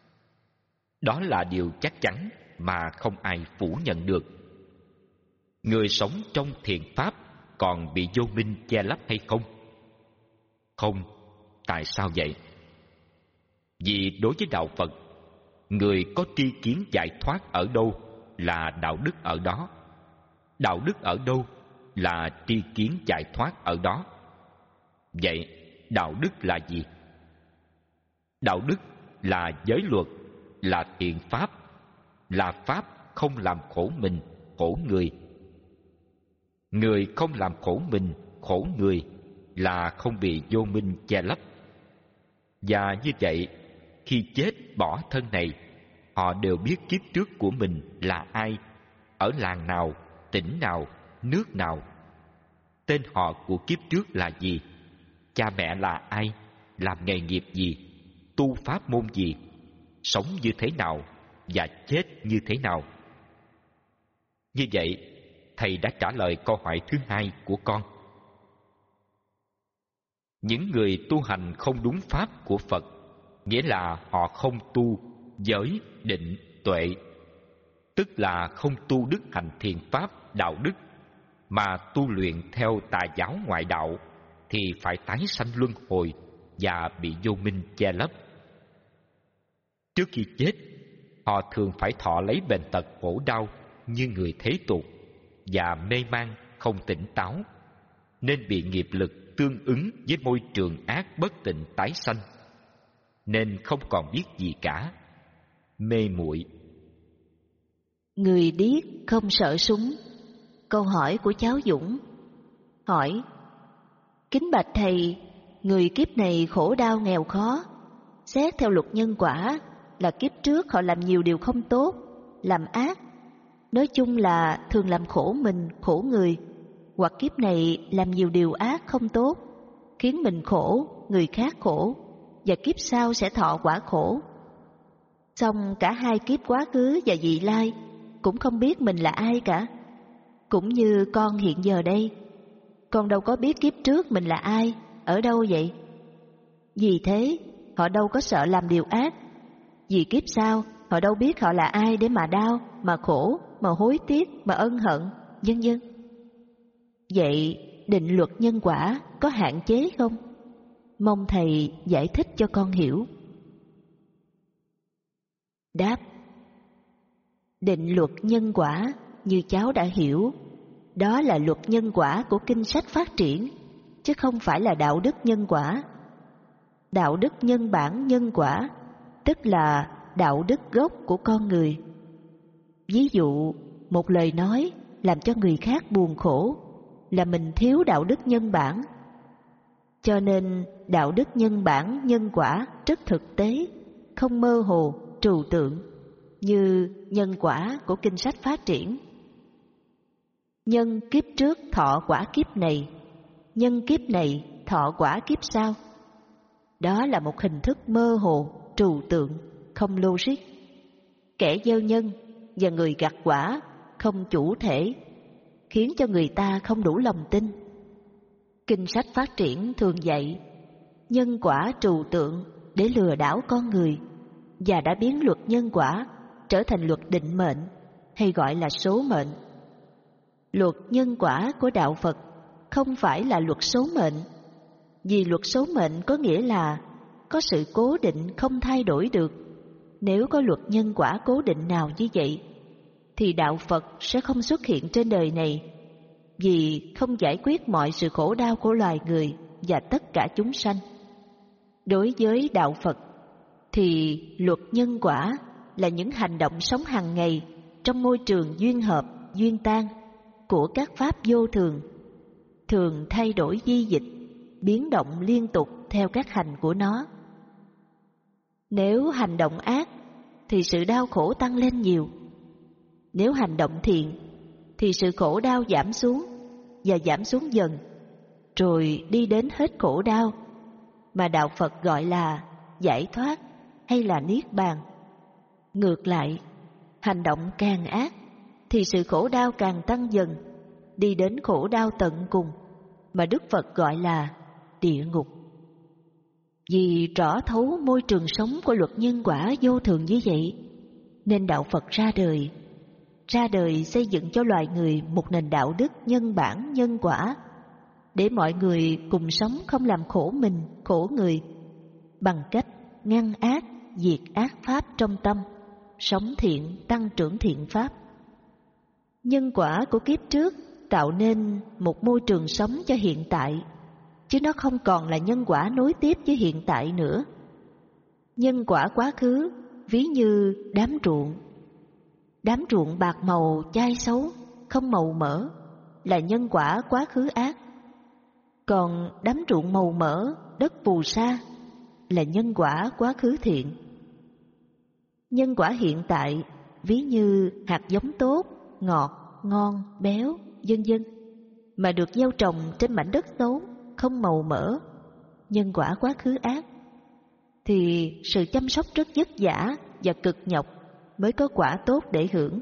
Đó là điều chắc chắn mà không ai phủ nhận được. Người sống trong thiện pháp còn bị vô minh che lấp hay không? Không. Tại sao vậy? Vì đối với đạo Phật, người có tri kiến giải thoát ở đâu là đạo đức ở đó. Đạo đức ở đâu là tri kiến giải thoát ở đó. Vậy đạo đức là gì? Đạo đức là giới luật, là thiện pháp, là pháp không làm khổ mình, khổ người. Người không làm khổ mình, khổ người là không bị vô minh che lấp. Và như vậy, khi chết bỏ thân này, họ đều biết kiếp trước của mình là ai, ở làng nào, tỉnh nào, nước nào. Tên họ của kiếp trước là gì, cha mẹ là ai, làm nghề nghiệp gì, tu pháp môn gì, sống như thế nào và chết như thế nào. Như vậy, thầy đã trả lời câu hỏi thứ hai của con. Những người tu hành không đúng pháp của Phật, nghĩa là họ không tu giới, định, tuệ, tức là không tu đức hành thiện pháp, đạo đức, mà tu luyện theo tà giáo ngoại đạo, thì phải tái sanh luân hồi và bị vô minh che lấp. Trước khi chết, họ thường phải thọ lấy bệnh tật khổ đau như người thế tục và mê man không tỉnh táo, nên bị nghiệp lực tương ứng với môi trường ác bất tịnh tái sanh, nên không còn biết gì cả, mê muội. Người điếc không sợ súng. Câu hỏi của cháu Dũng. Hỏi: kính bạch thầy, người kiếp này khổ đau nghèo khó, xét theo luật nhân quả là kiếp trước họ làm nhiều điều không tốt, làm ác, nói chung là thường làm khổ mình, khổ người, hoặc kiếp này làm nhiều điều ác không tốt, khiến mình khổ, người khác khổ, và kiếp sau sẽ thọ quả khổ. Xong cả hai kiếp quá khứ và vị lai cũng không biết mình là ai cả. Cũng như con hiện giờ đây, con đâu có biết kiếp trước mình là ai, ở đâu vậy. Vì thế, họ đâu có sợ làm điều ác. Vì kiếp sau, họ đâu biết họ là ai để mà đau, mà khổ, mà hối tiếc, mà ân hận, vân vân. Vậy định luật nhân quả có hạn chế không? Mong thầy giải thích cho con hiểu. Đáp: định luật nhân quả như cháu đã hiểu, đó là luật nhân quả của kinh sách phát triển, chứ không phải là đạo đức nhân quả. Đạo đức nhân bản nhân quả, tức là đạo đức gốc của con người. Ví dụ, một lời nói làm cho người khác buồn khổ là mình thiếu đạo đức nhân bản. Cho nên đạo đức nhân bản nhân quả rất thực tế, không mơ hồ, trừu tượng như nhân quả của kinh sách phát triển. Nhân kiếp trước thọ quả kiếp này, nhân kiếp này thọ quả kiếp sau. Đó là một hình thức mơ hồ, trừu tượng, không logic. Kẻ gieo nhân và người gặt quả không chủ thể, khiến cho người ta không đủ lòng tin. Kinh sách phát triển thường dạy nhân quả trừu tượng để lừa đảo con người, và đã biến luật nhân quả trở thành luật định mệnh, hay gọi là số mệnh. Luật nhân quả của đạo Phật không phải là luật số mệnh, vì luật số mệnh có nghĩa là có sự cố định không thay đổi được. Nếu có luật nhân quả cố định nào như vậy, thì đạo Phật sẽ không xuất hiện trên đời này, vì không giải quyết mọi sự khổ đau của loài người và tất cả chúng sanh. Đối với đạo Phật, thì luật nhân quả là những hành động sống hàng ngày trong môi trường duyên hợp, duyên tan của các pháp vô thường, thường thay đổi di dịch, biến động liên tục theo các hành của nó. Nếu hành động ác, thì sự đau khổ tăng lên nhiều. Nếu hành động thiện, thì sự khổ đau giảm xuống, và giảm xuống dần, rồi đi đến hết khổ đau, mà đạo Phật gọi là giải thoát hay là niết bàn. Ngược lại, hành động càng ác, thì sự khổ đau càng tăng dần, đi đến khổ đau tận cùng, mà Đức Phật gọi là địa ngục. Vì rõ thấu môi trường sống của luật nhân quả vô thường như vậy, nên đạo Phật ra đời. Ra đời xây dựng cho loài người một nền đạo đức nhân bản nhân quả, để mọi người cùng sống không làm khổ mình, khổ người, bằng cách ngăn ác, diệt ác pháp trong tâm, sống thiện, tăng trưởng thiện pháp. Nhân quả của kiếp trước tạo nên một môi trường sống cho hiện tại, chứ nó không còn là nhân quả nối tiếp với hiện tại nữa. Nhân quả quá khứ ví như đám ruộng. Đám ruộng bạc màu chai xấu, không màu mỡ, là nhân quả quá khứ ác. Còn đám ruộng màu mỡ, đất phù sa, là nhân quả quá khứ thiện. Nhân quả hiện tại ví như hạt giống tốt, ngọt, ngon, béo, vân vân, mà được gieo trồng trên mảnh đất xấu, không màu mỡ, nhân quả quá khứ ác, thì sự chăm sóc rất vất vả và cực nhọc mới có quả tốt để hưởng.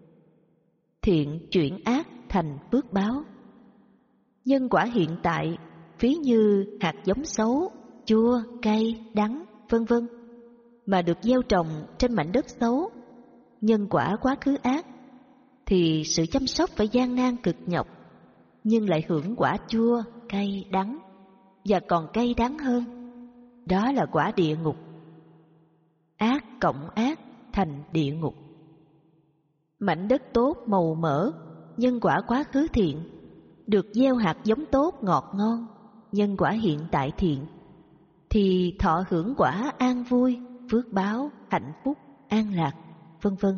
Thiện chuyển ác thành phước báo. Nhân quả hiện tại ví như hạt giống xấu, chua, cay, đắng, vân vân, mà được gieo trồng trên mảnh đất xấu, nhân quả quá khứ ác, thì sự chăm sóc phải gian nan cực nhọc, nhưng lại hưởng quả chua, cay, đắng, và còn cay đắng hơn. Đó là quả địa ngục. Ác cộng ác thành địa ngục. Mảnh đất tốt màu mỡ, nhân quả quá khứ thiện, được gieo hạt giống tốt ngọt ngon, nhân quả hiện tại thiện, thì thọ hưởng quả an vui, phước báo, hạnh phúc, an lạc, vân vân.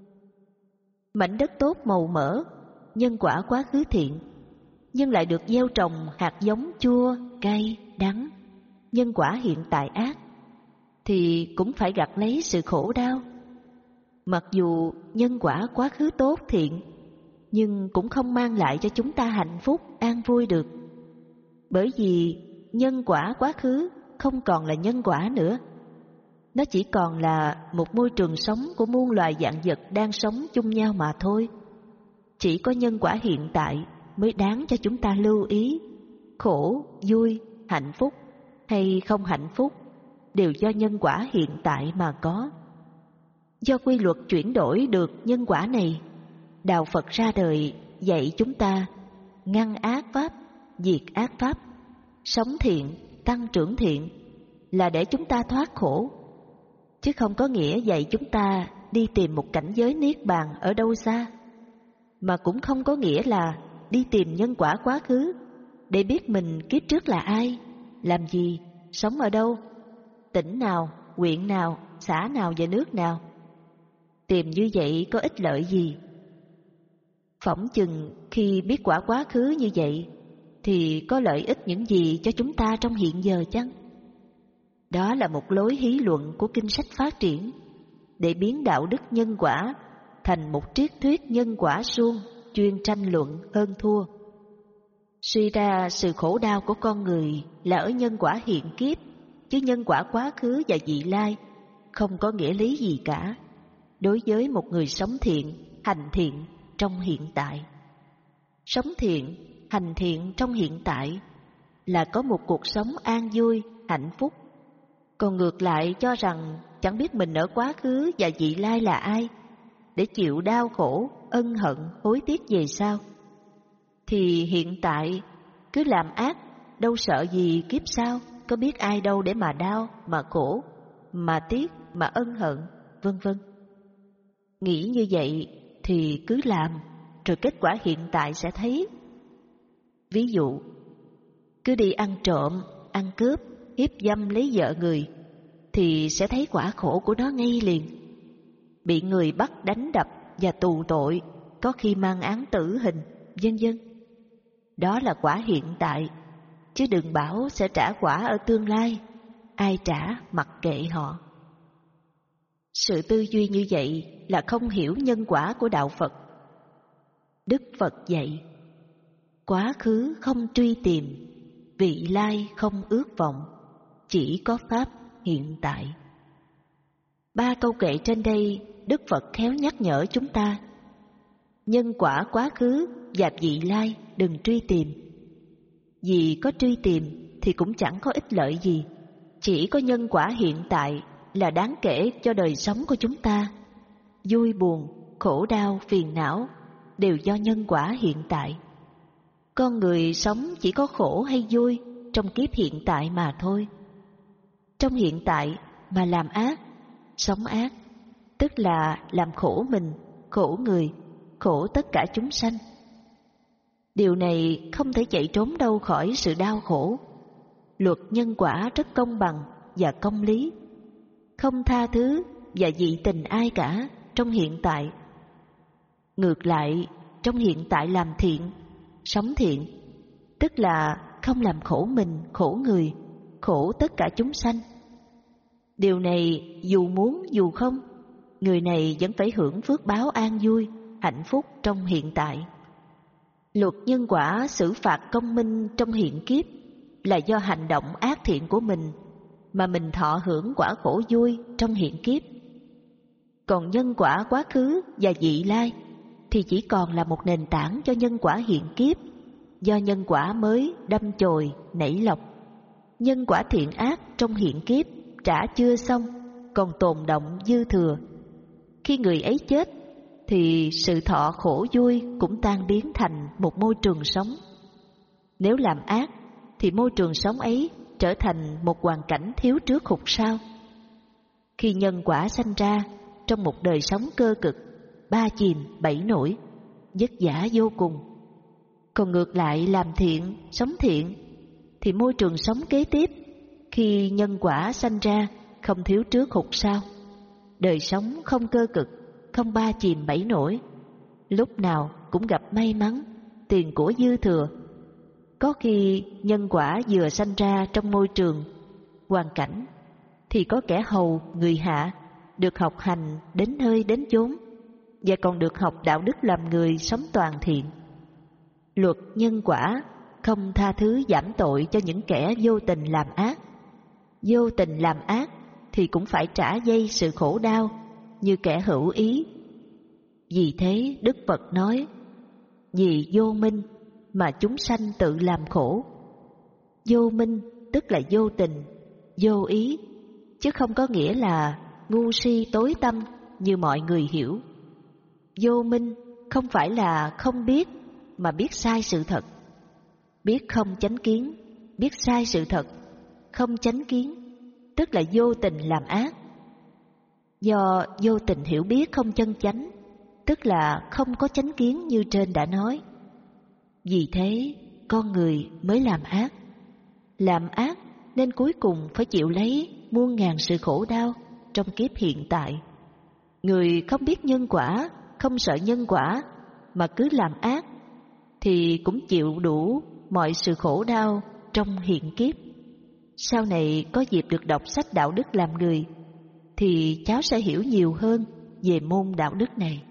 Mảnh đất tốt màu mỡ, nhân quả quá khứ thiện, nhưng lại được gieo trồng hạt giống chua, cay, đắng, nhân quả hiện tại ác, thì cũng phải gặt lấy sự khổ đau. Mặc dù nhân quả quá khứ tốt thiện, nhưng cũng không mang lại cho chúng ta hạnh phúc, an vui được. Bởi vì nhân quả quá khứ không còn là nhân quả nữa. Nó chỉ còn là một môi trường sống của muôn loài vạn vật đang sống chung nhau mà thôi. Chỉ có nhân quả hiện tại mới đáng cho chúng ta lưu ý. Khổ, vui, hạnh phúc hay không hạnh phúc đều do nhân quả hiện tại mà có. Do quy luật chuyển đổi được nhân quả này, đạo Phật ra đời dạy chúng ta ngăn ác pháp, diệt ác pháp, sống thiện, tăng trưởng thiện, là để chúng ta thoát khổ, chứ không có nghĩa dạy chúng ta đi tìm một cảnh giới niết bàn ở đâu xa, mà cũng không có nghĩa là đi tìm nhân quả quá khứ để biết mình kiếp trước là ai, làm gì, sống ở đâu, tỉnh nào, huyện nào, xã nào và nước nào. Tìm như vậy có ích lợi gì? Phỏng chừng khi biết quả quá khứ như vậy thì có lợi ích những gì cho chúng ta trong hiện giờ chăng? Đó là một lối hí luận của kinh sách phát triển để biến đạo đức nhân quả thành một triết thuyết nhân quả suông, chuyên tranh luận hơn thua. Suy ra sự khổ đau của con người là ở nhân quả hiện kiếp, chứ nhân quả quá khứ và vị lai không có nghĩa lý gì cả đối với một người sống thiện, hành thiện trong hiện tại. Sống thiện, hành thiện trong hiện tại là có một cuộc sống an vui, hạnh phúc. Còn ngược lại cho rằng chẳng biết mình ở quá khứ và vị lai là ai, để chịu đau khổ, ân hận, hối tiếc về sau, thì hiện tại cứ làm ác, đâu sợ gì kiếp sau, có biết ai đâu để mà đau, mà khổ, mà tiếc, mà ân hận, vân vân. Nghĩ như vậy thì cứ làm, rồi kết quả hiện tại sẽ thấy. Ví dụ, cứ đi ăn trộm, ăn cướp, hiếp dâm lấy vợ người, thì sẽ thấy quả khổ của nó ngay liền. Bị người bắt đánh đập và tù tội, có khi mang án tử hình, vân vân. Đó là quả hiện tại, chứ đừng bảo sẽ trả quả ở tương lai. Ai trả mặc kệ họ. Sự tư duy như vậy là không hiểu nhân quả của đạo Phật. Đức Phật dạy, quá khứ không truy tìm, vị lai không ước vọng, chỉ có pháp hiện tại. Ba câu kệ trên đây, Đức Phật khéo nhắc nhở chúng ta, nhân quả quá khứ và vị lai đừng truy tìm. Vì có truy tìm thì cũng chẳng có ích lợi gì. Chỉ có nhân quả hiện tại là đáng kể cho đời sống của chúng ta. vui buồn, khổ đau, phiền não đều do nhân quả hiện tại. Con người sống chỉ có khổ hay vui trong kiếp hiện tại mà thôi. Trong hiện tại mà làm ác, sống ác, tức là làm khổ mình, khổ người, khổ tất cả chúng sanh. Điều này không thể chạy trốn đâu khỏi sự đau khổ. Luật nhân quả rất công bằng và công lý, không tha thứ và dị tình ai cả trong hiện tại. Ngược lại, trong hiện tại làm thiện, sống thiện, tức là không làm khổ mình, khổ người, khổ tất cả chúng sanh. Điều này dù muốn dù không, người này vẫn phải hưởng phước báo an vui, hạnh phúc trong hiện tại. Luật nhân quả xử phạt công minh trong hiện kiếp là do hành động ác thiện của mình mà mình thọ hưởng quả khổ vui trong hiện kiếp. Còn nhân quả quá khứ và vị lai thì chỉ còn là một nền tảng cho nhân quả hiện kiếp, do nhân quả mới đâm chồi nảy lộc. Nhân quả thiện ác trong hiện kiếp trả chưa xong, còn tồn động dư thừa. Khi người ấy chết thì sự thọ khổ vui cũng tan biến thành một môi trường sống. Nếu làm ác thì môi trường sống ấy trở thành một hoàn cảnh thiếu trước hụt sau. Khi nhân quả sanh ra trong một đời sống cơ cực, ba chìm bảy nổi, vất vả vô cùng. Còn ngược lại làm thiện, sống thiện thì môi trường sống kế tiếp, khi nhân quả sanh ra không thiếu trước hụt sau, đời sống không cơ cực, không ba chìm bảy nổi, lúc nào cũng gặp may mắn, tiền của dư thừa. Có khi nhân quả vừa sanh ra trong môi trường, hoàn cảnh, thì có kẻ hầu, người hạ, được học hành đến nơi đến chốn, và còn được học đạo đức làm người sống toàn thiện. Luật nhân quả không tha thứ giảm tội cho những kẻ vô tình làm ác. Vô tình làm ác thì cũng phải trả dây sự khổ đau như kẻ hữu ý. Vì thế Đức Phật nói, vì vô minh mà chúng sanh tự làm khổ. Vô minh tức là vô tình, vô ý, chứ không có nghĩa là ngu si tối tăm như mọi người hiểu. Vô minh không phải là không biết, mà biết sai sự thật. Biết không chánh kiến, biết sai sự thật, không chánh kiến, tức là vô tình làm ác. Do vô tình hiểu biết không chân chánh, tức là không có chánh kiến như trên đã nói. Vì thế con người mới làm ác. Làm ác nên cuối cùng phải chịu lấy muôn ngàn sự khổ đau trong kiếp hiện tại. Người không biết nhân quả, không sợ nhân quả mà cứ làm ác thì cũng chịu đủ mọi sự khổ đau trong hiện kiếp. Sau này có dịp được đọc sách đạo đức làm người thì cháu sẽ hiểu nhiều hơn về môn đạo đức này.